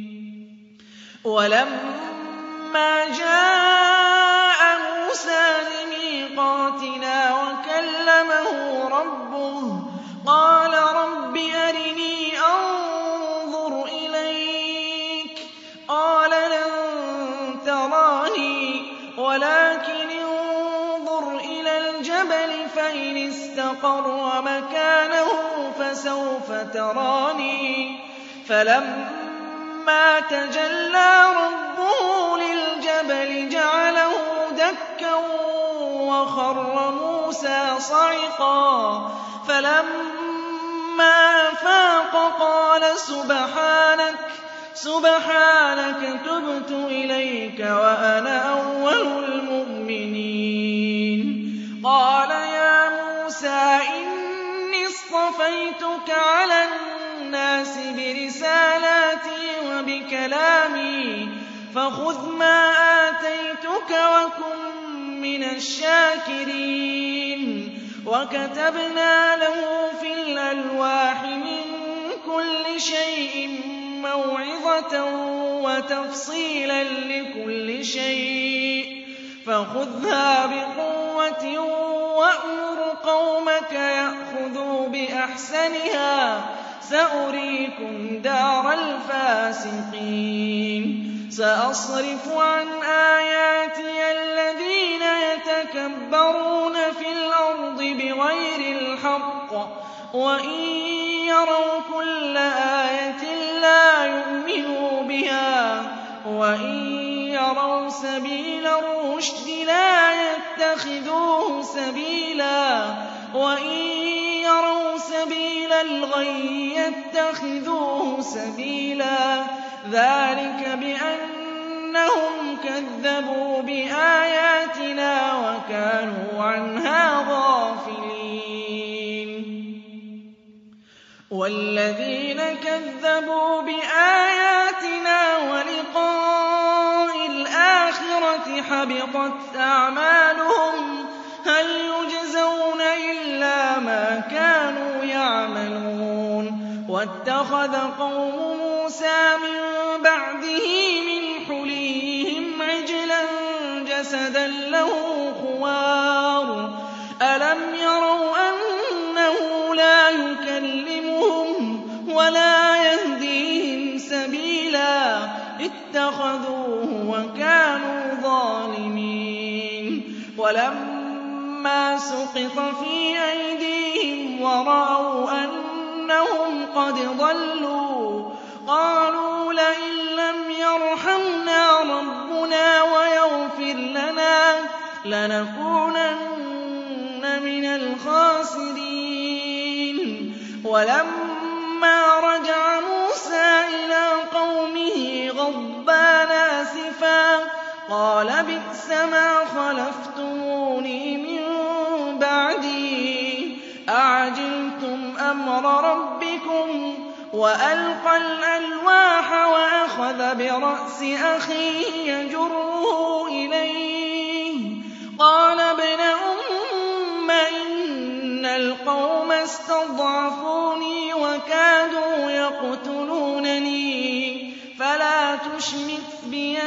وَلَمَّا جَاءَ مُوسَىٰ لِمِيقَاتِنَا وَكَلَّمَهُ رَبُّهُ قَالَ رَبِّ أَرِنِي أَنظُرْ إِلَيْكَ قَالَ لَن تَرَانِي وَلَٰكِنِ انظُرْ إِلَى الْجَبَلِ فَإِنِ اسْتَقَرَّ مَكَانَهُ فَسَوْفَ تَرَانِي فَلَمَّا تَجَلَّىٰ رَبُّهُ لِلْجَبَلِ جَعَلَهُ دَكًّا وَخَرَّ مُوسَىٰ صَعِقًا فَلَمَّا أَفَاقَ قَالَ سُبْحَانَكَ تُبْتُ إِلَيْكَ وَأَنَا أَوَّلُ الْمُؤْمِنِينَ قَالَ يَا مُوسَىٰ إِنِّي اصْطَفَيْتُكَ عَلَى النَّاسِ بِرِسَالَاتِي وَبِكَلَامِي فَخُذْ مَا آتَيْتُكَ وَكُن مِّنَ الشَّاكِرِينَ وَكَتَبْنَا لَهُ فِي الْأَلْوَاحِ مِن كُلِّ شَيْءٍ مَّوْعِظَةً وَتَفْصِيلًا لِّكُلِّ شَيْءٍ فَخُذْهَا بِقُوَّةٍ وَأْمُرْ قَوْمَكَ يَأْخُذُوا بِأَحْسَنِهَا سَأُرِيكُمْ دَارَ الْفَاسِقِينَ سَأَصْرِفُ عَنْ آيَاتِيَ الَّذِينَ يَتَكَبَّرُونَ فِي الْأَرْضِ بِغَيْرِ الْحَقِّ وَإِن يَرَوْا كُلَّ آيَةٍ لَّا يُؤْمِنُوا بِهَا وَإِن يَرَوْا سَبِيلَ الرُّشْدِ لَا يَتَّخِذُوهُ سَبِيلًا وَإِن يَرَوْا سَبِيلَ الْغَيِّ يَتَّخِذُوهُ سَبِيلًا ذَٰلِكَ بِأَنَّهُمْ كَذَّبُوا بِآيَاتِنَا وَكَانُوا عَنْهَا غَافِلِينَ وَالَّذِينَ كَذَّبُوا بِآيَاتِنَا وَلِقَاءِ الْآخِرَةِ حَبِطَتْ أَعْمَالُهُمْ هَلْ يُجْزَوْنَ إِلَّا مَا كَانُوا يَعْمَلُونَ وَاتَّخَذَ قَوْمُ مُوسَىٰ مِن بَعْدِهِ مِنْ حُلِيِّهِمْ عِجْلًا جَسَدًا لَّهُ خُوَارٌ أَلَمْ يَرَوْا أَنَّهُ لَا يُكَلِّمُهُمْ وَلَا يَهْدِيهِمْ سَبِيلًا اتَّخَذُوهُ وَكَانُوا ظَالِمِينَ وَلَمَّا سُقِطَ فِي أَيْدِيهِمْ وَرَأَوْا أَنَّهُمْ قَدْ ضَلُّوا قَالُوا لَئِن لَّمْ يَرْحَمْنَا رَبُّنَا وَيَغْفِرْ لَنَا لَنَكُونَنَّ مِنَ الْخَاسِرِينَ وَلَمَّا رَجَعَ مُوسَىٰ إِلَىٰ قَوْمِهِ غَضْبَانَ أَسِفًا قَالَ بِئْسَمَا خَلَفْتُمُونِي مِن بَعْدِي أَعَجِلْتُمْ أَمْرَ رَبِّكُمْ وَأَلْقَى الْأَلْوَاحَ وَأَخَذَ بِرَأْسِ أَخِيهِ يَجُرُّهُ إِلَيْهِ قَالَ ابْنَ أُمَّ إِنَّ الْقَوْمَ اسْتَضْعَفُونِي وَكَادُوا يَقْتُلُونَنِي فَلَا تُشْمِتْ بِيَ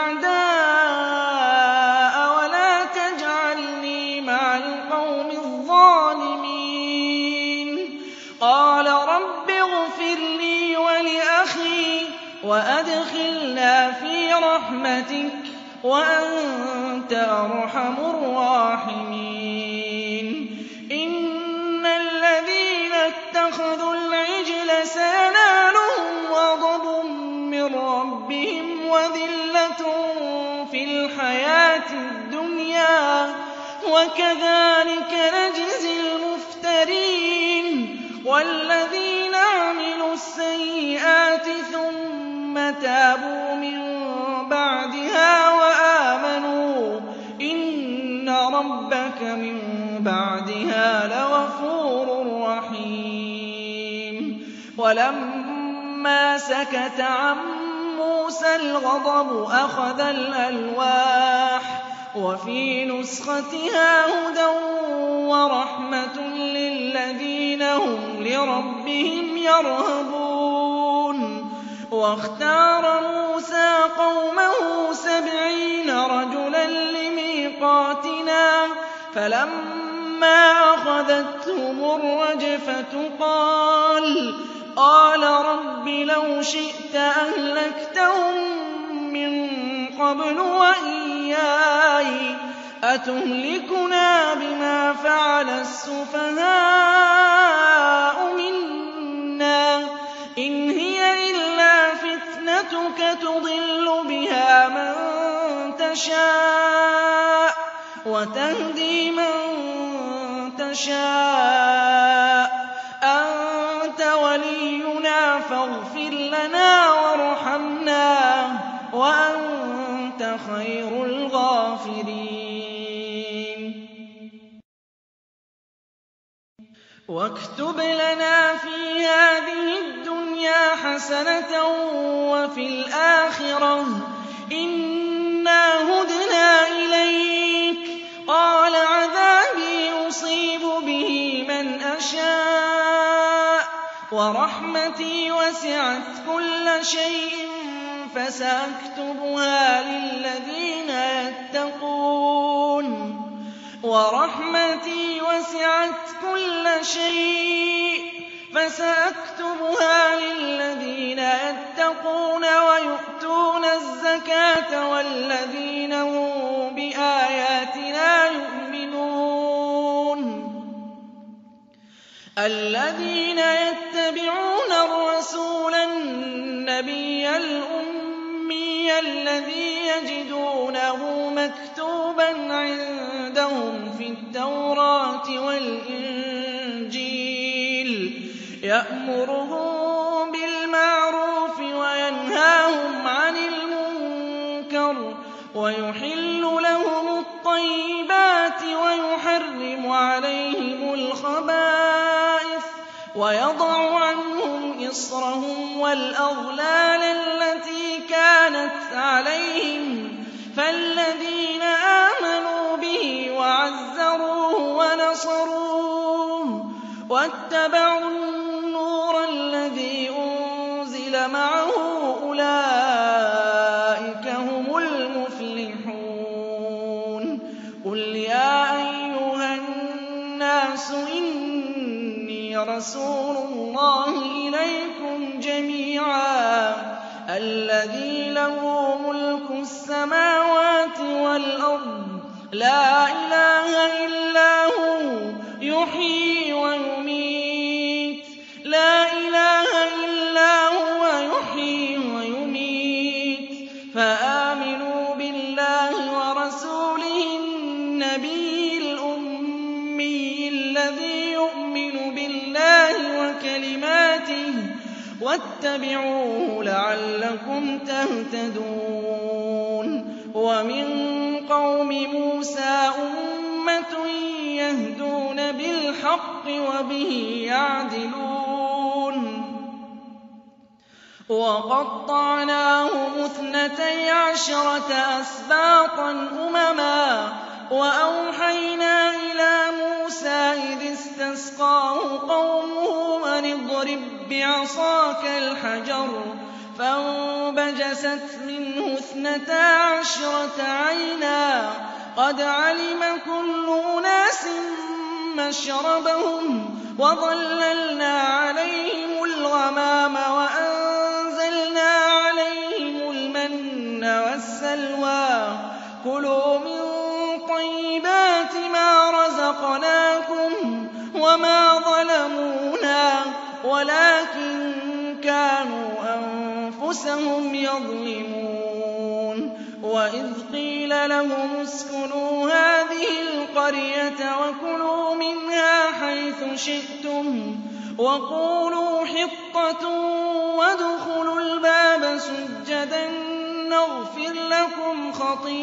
الْأَعْدَاءَ وَلَا تَجْعَلْنِي مَعَ الْقَوْمِ الظَّالِمِينَ قَالَ رَبِّ اغْفِرْ لِي وَلِأَخِي وَأَدْخِلْنَا فِي رَحْمَتِكَ وَأَنتَ أَرْحَمُ الرَّاحِمِينَ إِنَّ الَّذِينَ اتَّخَذُوا الْعِجْلَ سَيَنَالُهُمْ غَضَبٌ مِّن رَّبِّهِمْ وَذِلَّةٌ فِي الْحَيَاةِ الدُّنْيَا ۚ وَكَذَٰلِكَ نَجْزِي الْمُفْتَرِينَ وَالَّذِينَ عَمِلُوا السَّيِّئَاتِ ثُمَّ تَابُوا مِن بَعْدِهَا وَآمَنُوا إِنَّ رَبَّكَ مِن بَعْدِهَا لَغَفُورٌ رَّحِيمٌ وَلَمَّا سَكَتَ عَن مُّوسَى الْغَضَبُ أَخَذَ الْأَلْوَاحَ وَفِي نُسْخَتِهَا هُدًى وَرَحْمَةٌ لِّلَّذِينَ هُمْ لِرَبِّهِمْ يَرْهَبُونَ وَاخْتَارَ مُوسَىٰ قَوْمَهُ 70 رَجُلًا لِّمِيقَاتِنَا فَلَمَّا أَخَذَتْهُمُ الرَّجْفَةُ قَالَ رَبِّ لَوْ شِئْتَ أَهْلَكْتَهُم مِّن قَبْلُ وَإِيَّايَ أَتُهْلِكُنَا بِمَا فَعَلَ السُّفَهَاءُ مِنَّا إِنْ هِيَ إِلَّا فِتْنَتُكَ تُضِلُّ بِهَا مَن تَشَاءُ وَتَهْدِي مَن تَشَاءُ أَنتَ وَلِيُّنَا فَاغْفِرْ لَنَا وَارْحَمْنَا وَأَنتَ خَيْرُ الْغَافِرِينَ وَاكْتُبْ لَنَا فِي هَٰذِهِ الدُّنْيَا حَسَنَةً وَفِي الْآخِرَةِ إِنَّا هُدْنَا إِلَيْكَ قَالَ عَذَابِي أُصِيبُ بِهِ مَنْ أَشَاءُ وَرَحْمَتِي وَسِعَتْ كُلَّ شَيْءٍ فَسَأَكْتُبُهَا لِلَّذِينَ يَتَّقُونَ وَيُؤْتُونَ الزَّكَاةَ وَالَّذِينَ هُم بِآيَاتِنَا يُؤْمِنُونَ الَّذِينَ يَتَّبِعُونَ الرَّسُولَ النَّبِيَّ الْأُمِّيَّ الأمي الذي يجدونه مكتوبا عندهم في التوراة والإنجيل يأمرهم بالمعروف وينهاهم عن المنكر ويحل لهم الطيبات ويحرم عليهم الخبائث ويضع عنهم إصرهم والأغلال التي كانت عليهم فالذين آمنوا به وعزروه ونصروه واتبعوا النور الذي أنزل معه أولئك هم المفلحون قل يا أيها الناس إني رسول الله إليكم جميعا الذي له ملك السماوات والأرض لا إله إلا هو يحيي ويميت لا إله إلا هو يحيي ويميت فآمنوا بالله ورسوله النبي الأمي الذي يؤمن بالله وكلماته واتبعوه لعلكم تهتدون ومن قوم موسى أمة يهدون بالحق وبه يعدلون وقطعناهم 12 أسباطا أمما وأوحينا إلى موسى إذ استسقاه قومه أن اضرب بعصاك الحجر فانبجست منه 12 عينا قد علم كل أناس مشربهم وظللنا عليهم الغمام وأنزلنا عليهم المن والسلوى كلوا من طيبات ما رزقناكم وما ظلمونا ولكن كانوا أنفسهم يظلمون وإذ قيل لهم اسكنوا هذه القرية وكلوا منها حيث شئتم وقولوا حطة وادخلوا الباب سجدا نغفر لكم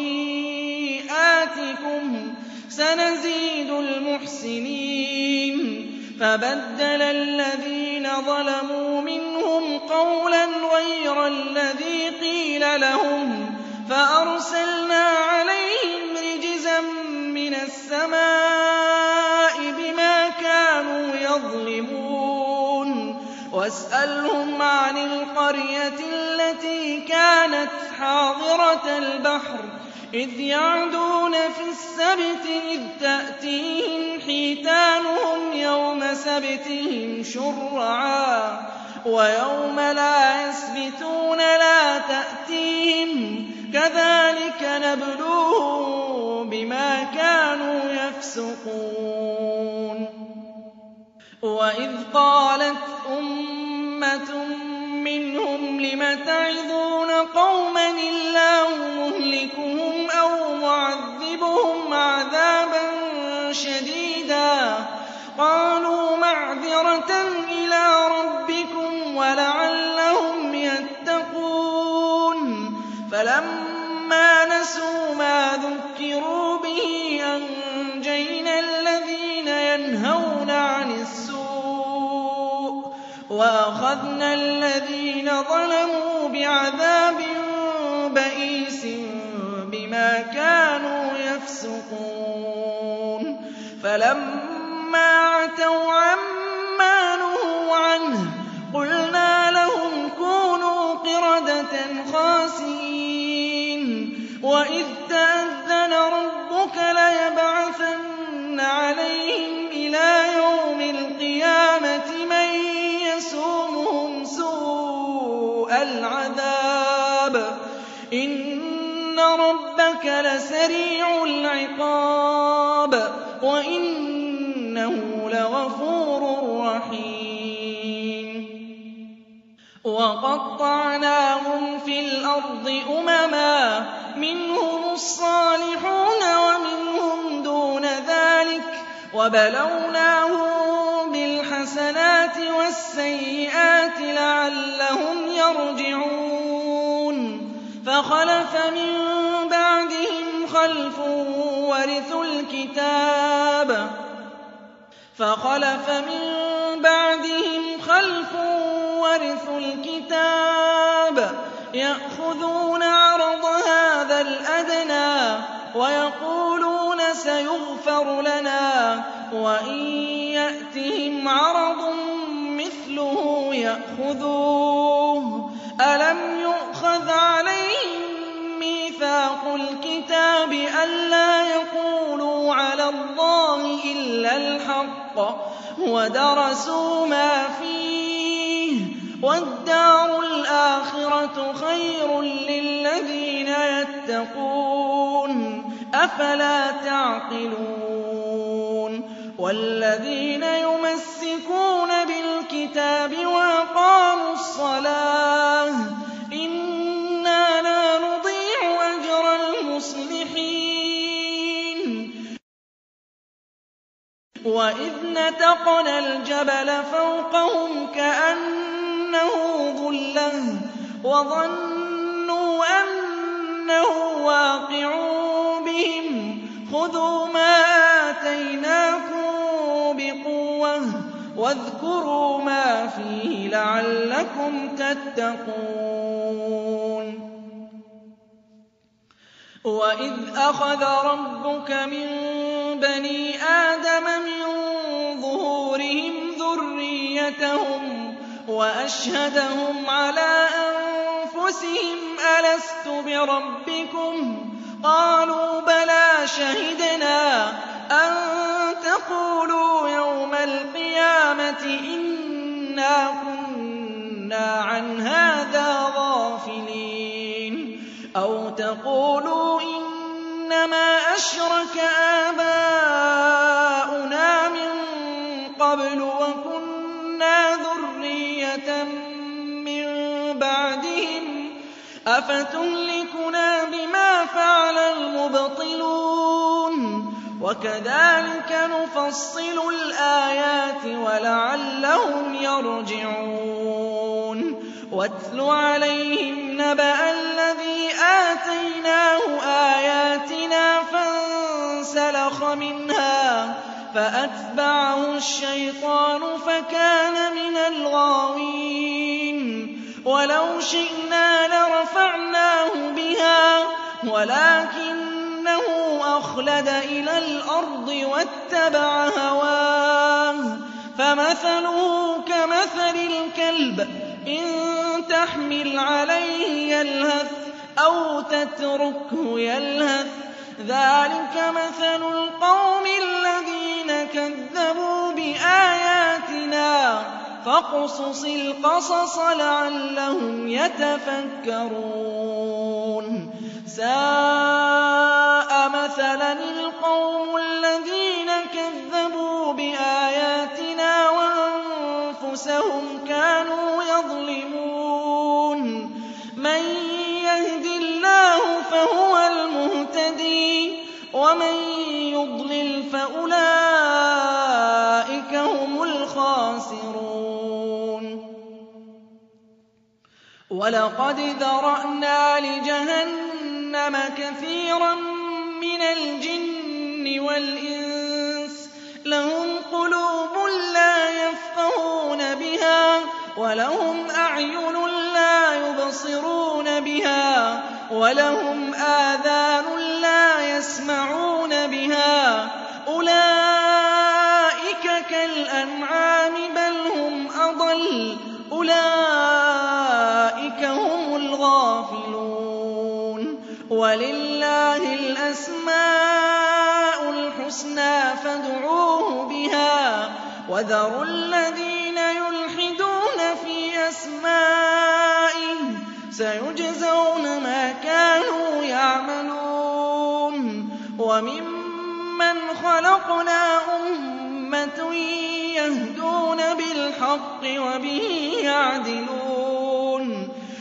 خطيئاتكم سنزيد المحسنين فبدل الذين ظلموا منهم قولا غير الذي قيل لهم فأرسلنا عليهم رجزا من السماء بما كانوا يظلمون واسألهم عن القرية التي كانت حاضرة البحر إذ يعدون في السبت إذ تأتيهم حيتانهم يوم سبتهم شرعا ويوم لا يسبتون لا تأتيهم كذلك نبلوهم بما كانوا يفسقون وإذ قالت أمة منهم لم تعظون قوما الله مهلكهم أو معذبهم عذابا شديدا قالوا معذرة إلى ربكم ولعلهم يتقون فلما نسوا ما ذكروا به أنجينا الذين ينهون عن السوء وأخذنا الذين ظلموا بعذاب بئيس بما كانوا يفسقون فلما عتوا عما نهوا عنه قلنا لهم كونوا قردة خاسئين وإذ تأذن ربك ليبعثن عليهم إلى يوم القيامة من يسومهم سوء العذاب إن ربك لسريع العقاب وإنه لغفور رحيم وَقَطَّعْنَاهُمْ فِي الْأَرْضِ أُمَمًا مِّنْهُمُ الصَّالِحُونَ وَمِنْهُمْ دُونَ ذَٰلِكَ وَبَلَوْنَاهُم بِالْحَسَنَاتِ وَالسَّيِّئَاتِ لَعَلَّهُمْ يَرْجِعُونَ فَخَلَفَ مِن بَعْدِهِمْ خَلْفٌ وَرِثُوا الْكِتَابَ يَأْخُذُونَ عَرَضَ هَٰذَا الْأَدْنَىٰ وَيَقُولُونَ سَيُغْفَرُ لَنَا وَإِن يَأْتِهِمْ عَرَضٌ مِّثْلُهُ يَأْخُذُوهُ أَلَمْ يُؤْخَذْ عَلَيْهِم مِّيثَاقُ الْكِتَابِ أَلَّا يَقُولُوا عَلَى اللَّهِ إِلَّا الْحَقَّ وَدَرَسُوا مَا فِيهِ وَالدَّارُ الْآخِرَةُ خَيْرٌ لِّلَّذِينَ يَتَّقُونَ أَفَلَا تَعْقِلُونَ وَالَّذِينَ يُمَسِّكُونَ بِالْكِتَابِ وَأَقَامُوا الصَّلَاةَ إِنَّا لَا نُضِيعُ أَجْرَ الْمُصْلِحِينَ وَإِذْ نَتَقْنَا الْجَبَلَ فَوْقَهُمْ كَأَنَّهُ ظُلَّةٌ وَظَنُّوا أَنَّهُ وَاقِعٌ بِهِمْ خُذُوا مَا آتَيْنَاكُم بِقُوَّةٍ وَاذْكُرُوا مَا فِيهِ لَعَلَّكُمْ تَتَّقُونَ وَإِذْ أَخَذَ رَبُّكَ مِن بَنِي آدَمَ مِن ظُهُورِهِمْ ذُرِّيَّتَهُمْ وَأَشْهَدَهُمْ عَلَىٰ أَنفُسِهِمْ أَلَسْتُ بِرَبِّكُمْ ۖ قَالُوا بَلَىٰ شَهِدْنَا أَن تَقُولُوا يَوْمَ الْقِيَامَةِ إِنَّا كُنَّا عَنْ هَٰذَا غَافِلِينَ أَوْ تَقُولُوا إِنَّمَا أَشْرَكَ آبَاؤُنَا مِن قَبْلُ وَكُنَّا ذُرِّيَّةً مِّن بَعْدِهِمْ ۖ أَفَتُهْلِكُنَا بِمَا فَعَلَ الْمُبْطِلُونَ وَكَذَٰلِكَ نُفَصِّلُ الْآيَاتِ وَلَعَلَّهُمْ يَرْجِعُونَ وَاتْلُ عَلَيْهِمْ نَبَأَ الَّذِي آتَيْنَاهُ آيَاتِنَا فَانسَلَخَ مِنْهَا فَأَتْبَعَهُ الشَّيْطَانُ فَكَانَ مِنَ الْغَاوِينَ وَلَوْ شِئْنَا لَرَفَعْنَاهُ بِهَا وَلَٰكِنَّهُ أَخْلَدَ إِلَى الْأَرْضِ وَاتَّبَعَ هَوَاهُ فَمَثَلُهُ كَمَثَلِ الْكَلْبِ إِن تَحْمِلْ عَلَيْهِ يَلْهَثْ أَوْ تَتْرُكْهُ يَلْهَث ۚ ذَٰلِكَ مَثَلُ الْقَوْمِ الَّذِينَ كَذَّبُوا بِآيَاتِنَا ۚ فَاقْصُصِ الْقَصَصَ لَعَلَّهُمْ يَتَفَكَّرُونَ سَاءَ مَثَلًا الْقَوْمُ الَّذِينَ كَذَّبُوا بِآيَاتِنَا وَأَنفُسَهُمْ كَانُوا يَظْلِمُونَ مَن يَهْدِ اللَّهُ فَهُوَ الْمُهْتَدِي وَمَن يُضْلِلْ فَأُولَٰئِكَ هُمُ الْخَاسِرُونَ وَلَقَدْ ذَرَأْنَا لِجَهَنَّمَ كَثِيرًا مِّنَ الْجِنِّ وَالْإِنسِ لَهُمْ قُلُوبٌ لَّا يَفْقَهُونَ بِهَا وَلَهُمْ أَعْيُنٌ لَّا يُبْصِرُونَ بِهَا وَلَهُمْ آذَانٌ لَّا يَسْمَعُونَ بِهَا أُولَٰئِكَ كَالْأَنْعَامِ بَلْ هُمْ أَضَلُّ أُولَٰئِكَ هُمُ الْغَافِلُونَ وَلِلَّهِ الْأَسْمَاءُ الْحُسْنَىٰ فَادْعُوهُ بِهَا وَذَرُوا الَّذِينَ يُلْحِدُونَ فِي أَسْمَائِهِ سَيُجْزَوْنَ مَا كَانُوا يَعْمَلُونَ وَمِمَّنْ خَلَقْنَا أُمَّةٌ يَهْدُونَ بِالْحَقِّ وَبِهِ يَعْدِلُونَ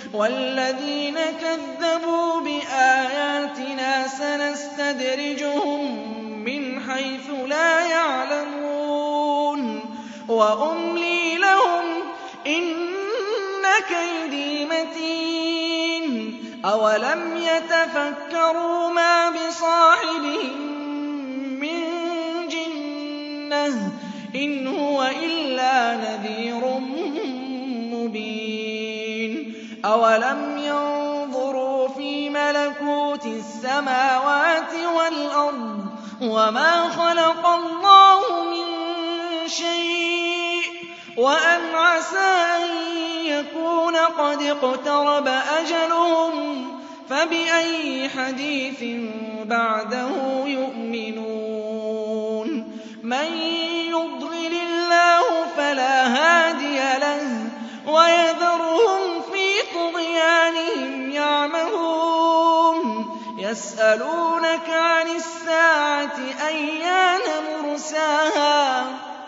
وَالَّذِينَ كَذَّبُوا بِآيَاتِنَا سَنَسْتَدْرِجُهُم مِّنْ حَيْثُ لَا يَعْلَمُونَ وَأُمْلِي لَهُمْ ۚ إِنَّ كَيْدِي مَتِينٌ أَوَلَمْ يَتَفَكَّرُوا مَا بِصَاحِبِهِم مِّن جِنَّةٍ ۚ إِنْ هُوَ إِلَّا نَذِيرٌ مُّبِينٌ أَوَلَمْ يَنظُرُوا فِي مَلَكُوتِ السَّمَاوَاتِ وَالْأَرْضِ وَمَا خَلَقَ اللَّهُ مِن شَيْءٍ وَأَنْ عَسَىٰ أَن يَكُونَ قَدِ اقْتَرَبَ أَجَلُهُمْ فَبِأَيِّ حَدِيثٍ بَعْدَهُ يُؤْمِنُونَ مَن يُضْلِلِ اللَّهُ فَلَا هَادِيَ لَهُ وَيَذَرُهُمْ فِي طُغْيَانِهِمْ يَعْمَهُونَ يَسْأَلُونَكَ عَنِ السَّاعَةِ أَيَّانَ مُرْسَاهَا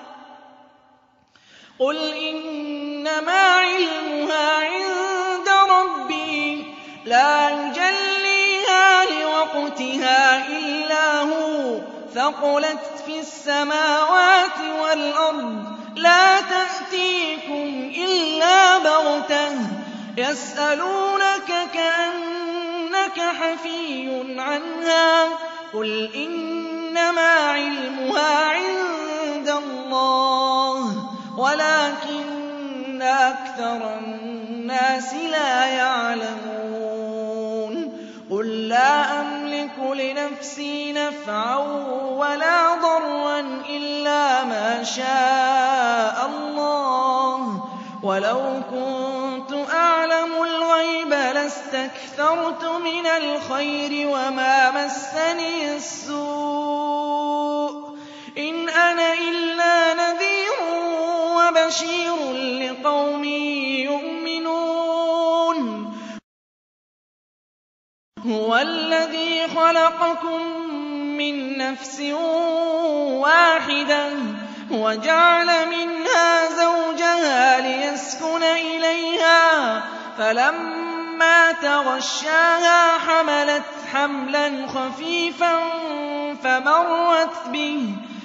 قُلْ إِنَّمَا عِلْمُهَا عِندَ رَبِّي لَا يُجَلِّيهَا لِوَقْتِهَا إِلَّا هُوَ ثَقُلَتْ فِي السَّمَاوَاتِ وَالْأَرْضِ لَا تَأْتِيكُمْ إِلَّا بَغْتَةً يَسْأَلُونَكَ كَأَنَّكَ حَفِيٌّ عَنْهَا قُلْ إِنَّمَا عِلْمُهَا عِندَ اللَّهِ وَلَٰكِنَّ أَكْثَرَ النَّاسِ لَا يَعْلَمُونَ قُل لَّا أَمْلِكُ لِنَفْسِي نَفْعًا وَلَا ضَرًّا إِلَّا مَا شَاءَ اللَّهُ وَلَوْ كُنتُ أَعْلَمُ الْغَيْبَ لَاسْتَكْثَرْتُ مِنَ الْخَيْرِ وَمَا مَسَّنِيَ السُّوءُ إِنْ أَنَا إِلَّا نَذِيرٌ وَبَشِيرٌ لِّقَوْمٍ يُؤْمِنُونَ هُوَ الَّذِي خَلَقَكُم مِّن نَّفْسٍ وَاحِدَةٍ وَجَعَلَ مِنْهَا زَوْجَهَا لِيَسْكُنَ إِلَيْهَا فَلَمَّا تَغَشَّاهَا حَمَلَتْ حَمْلًا خَفِيفًا فَمَرَّتْ بِهِ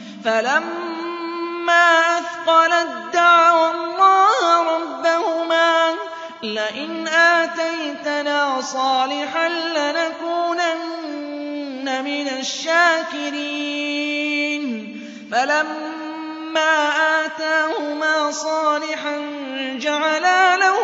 فَلَمَّا أَثْقَلَت دَّعَوَا اللَّهَ رَبَّهُمَا لَئِنْ آتَيْتَنَا صَالِحًا لَّنَكُونَنَّ مِنَ الشَّاكِرِينَ فَلَمَّا آتَاهُمَا صَالِحًا جَعَلَا لَهُ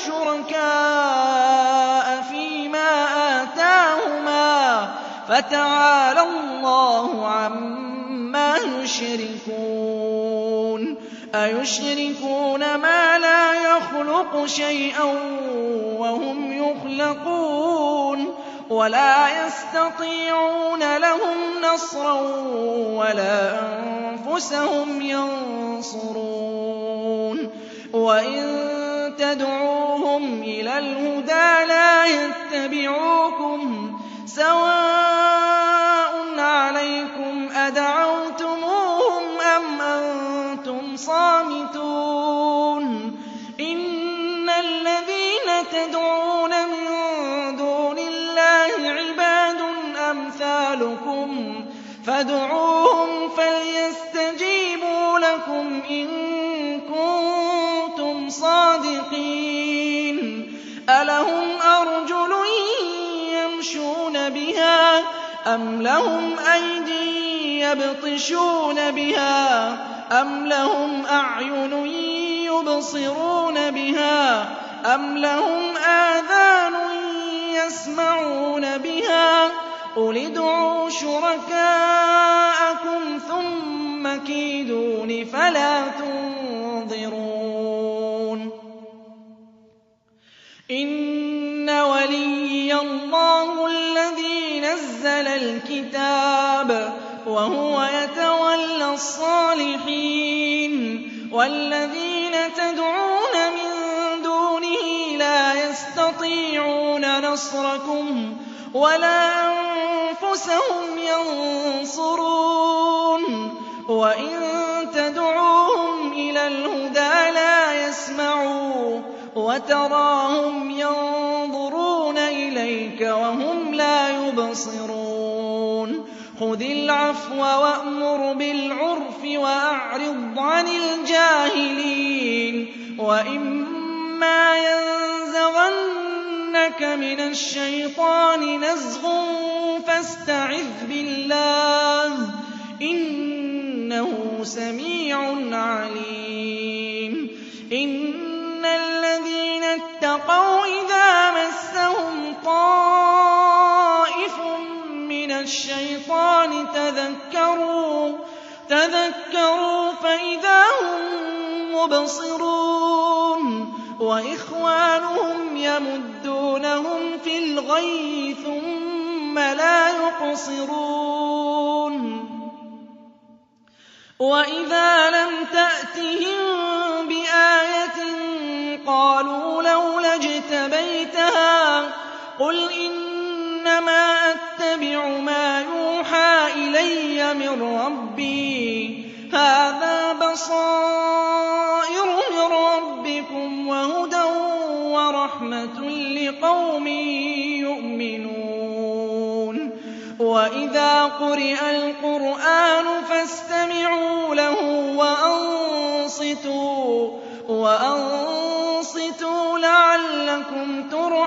شُرَكَاءَ فِيمَا آتَاهُمَا فَتَعَالَى اللَّهُ عَمَّا يُشْرِكُونَ أَيُشْرِكُونَ مَا لَا يَخْلُقُ شَيْئًا وَهُمْ يُخْلَقُونَ وَلَا يَسْتَطِيعُونَ لَهُمْ نَصْرًا وَلَا أَنفُسَهُمْ يَنصُرُونَ وَإِن تَدْعُوهُمْ إِلَى الْهُدَىٰ لَا يَتَّبِعُوكُمْ سَوَاءٌ عَلَيْكُمْ أَدَعَوْتُمُوهُمْ أَمْ أَنتُمْ صَامِتُونَ إِنَّ الَّذِينَ تَدْعُونَ مِن دُونِ اللَّهِ عِبَادٌ أَمْثَالُكُمْ فَادْعُوهُمْ فَلْيَسْتَجِيبُوا لَكُمْ إِن كُنتُمْ صَادِقِينَ أَلَهُمْ أَرْجُلٌ يَمْشُونَ بِهَا أَمْ لَهُمْ أَيْدٍ يَبْطِشُونَ بِهَا أَمْ لَهُمْ أَعْيُنٌ يُبْصِرُونَ بِهَا أَمْ لَهُمْ آذَانٌ يَسْمَعُونَ بِهَا قُلِ ادْعُوا شُرَكَاءَكُمْ ثُمَّ كِيدُونِ فَلَا تُنظِرُونِ إِنَّ وَلِيَّ اللَّهُ الَّذِي نَزَّلَ الْكِتَابَ وَهُوَ يَتَوَلَّى الصَّالِحِينَ وَالَّذِينَ تَدْعُونَ مِن دُونِهِ لَا يَسْتَطِيعُونَ نَصْرَكُمْ وَلَا أَنفُسَهُمْ يَنصُرُونَ وَإِن تَدْعُوهُمْ إِلَى الْهُدَىٰ لَا يَسْمَعُوا وَتَرَاهُمْ يَنظُرُونَ وهم لا يبصرون خذ العفو وأمر بالعرف وأعرض عن الجاهلين وإما ينزغنك من الشيطان نزغ فاستعذ بالله إنه سميع عليم إن الذين اتقوا إذا مسهم طائف من الشيطان تذكروا فإذا هم مبصرون وإخوانهم يمدونهم في الغي ثم لا يقصرون وإذا لم تأتهم بآية قالوا لولا اجتبيتها قل إنما أتبع ما يوحى إلي من ربي هذا بصائر من ربكم وهدى ورحمة لقوم يؤمنون وإذا قرئ القرآن فاستمعوا له وأنصتوا لعلكم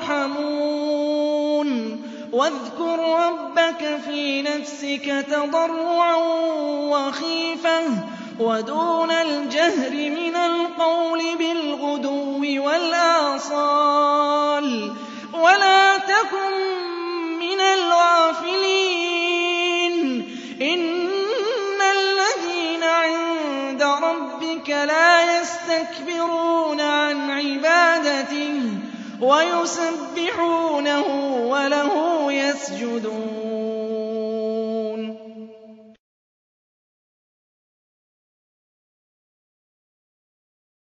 ترحمون واذكر ربك في نفسك تضرعا وخيفة ودون الجهر من القول بالغدو والآصال ولا تكن من الغافلين إن الذين عند ربك لا يستكبرون عن عبادته ويسبحونه وله يسجدون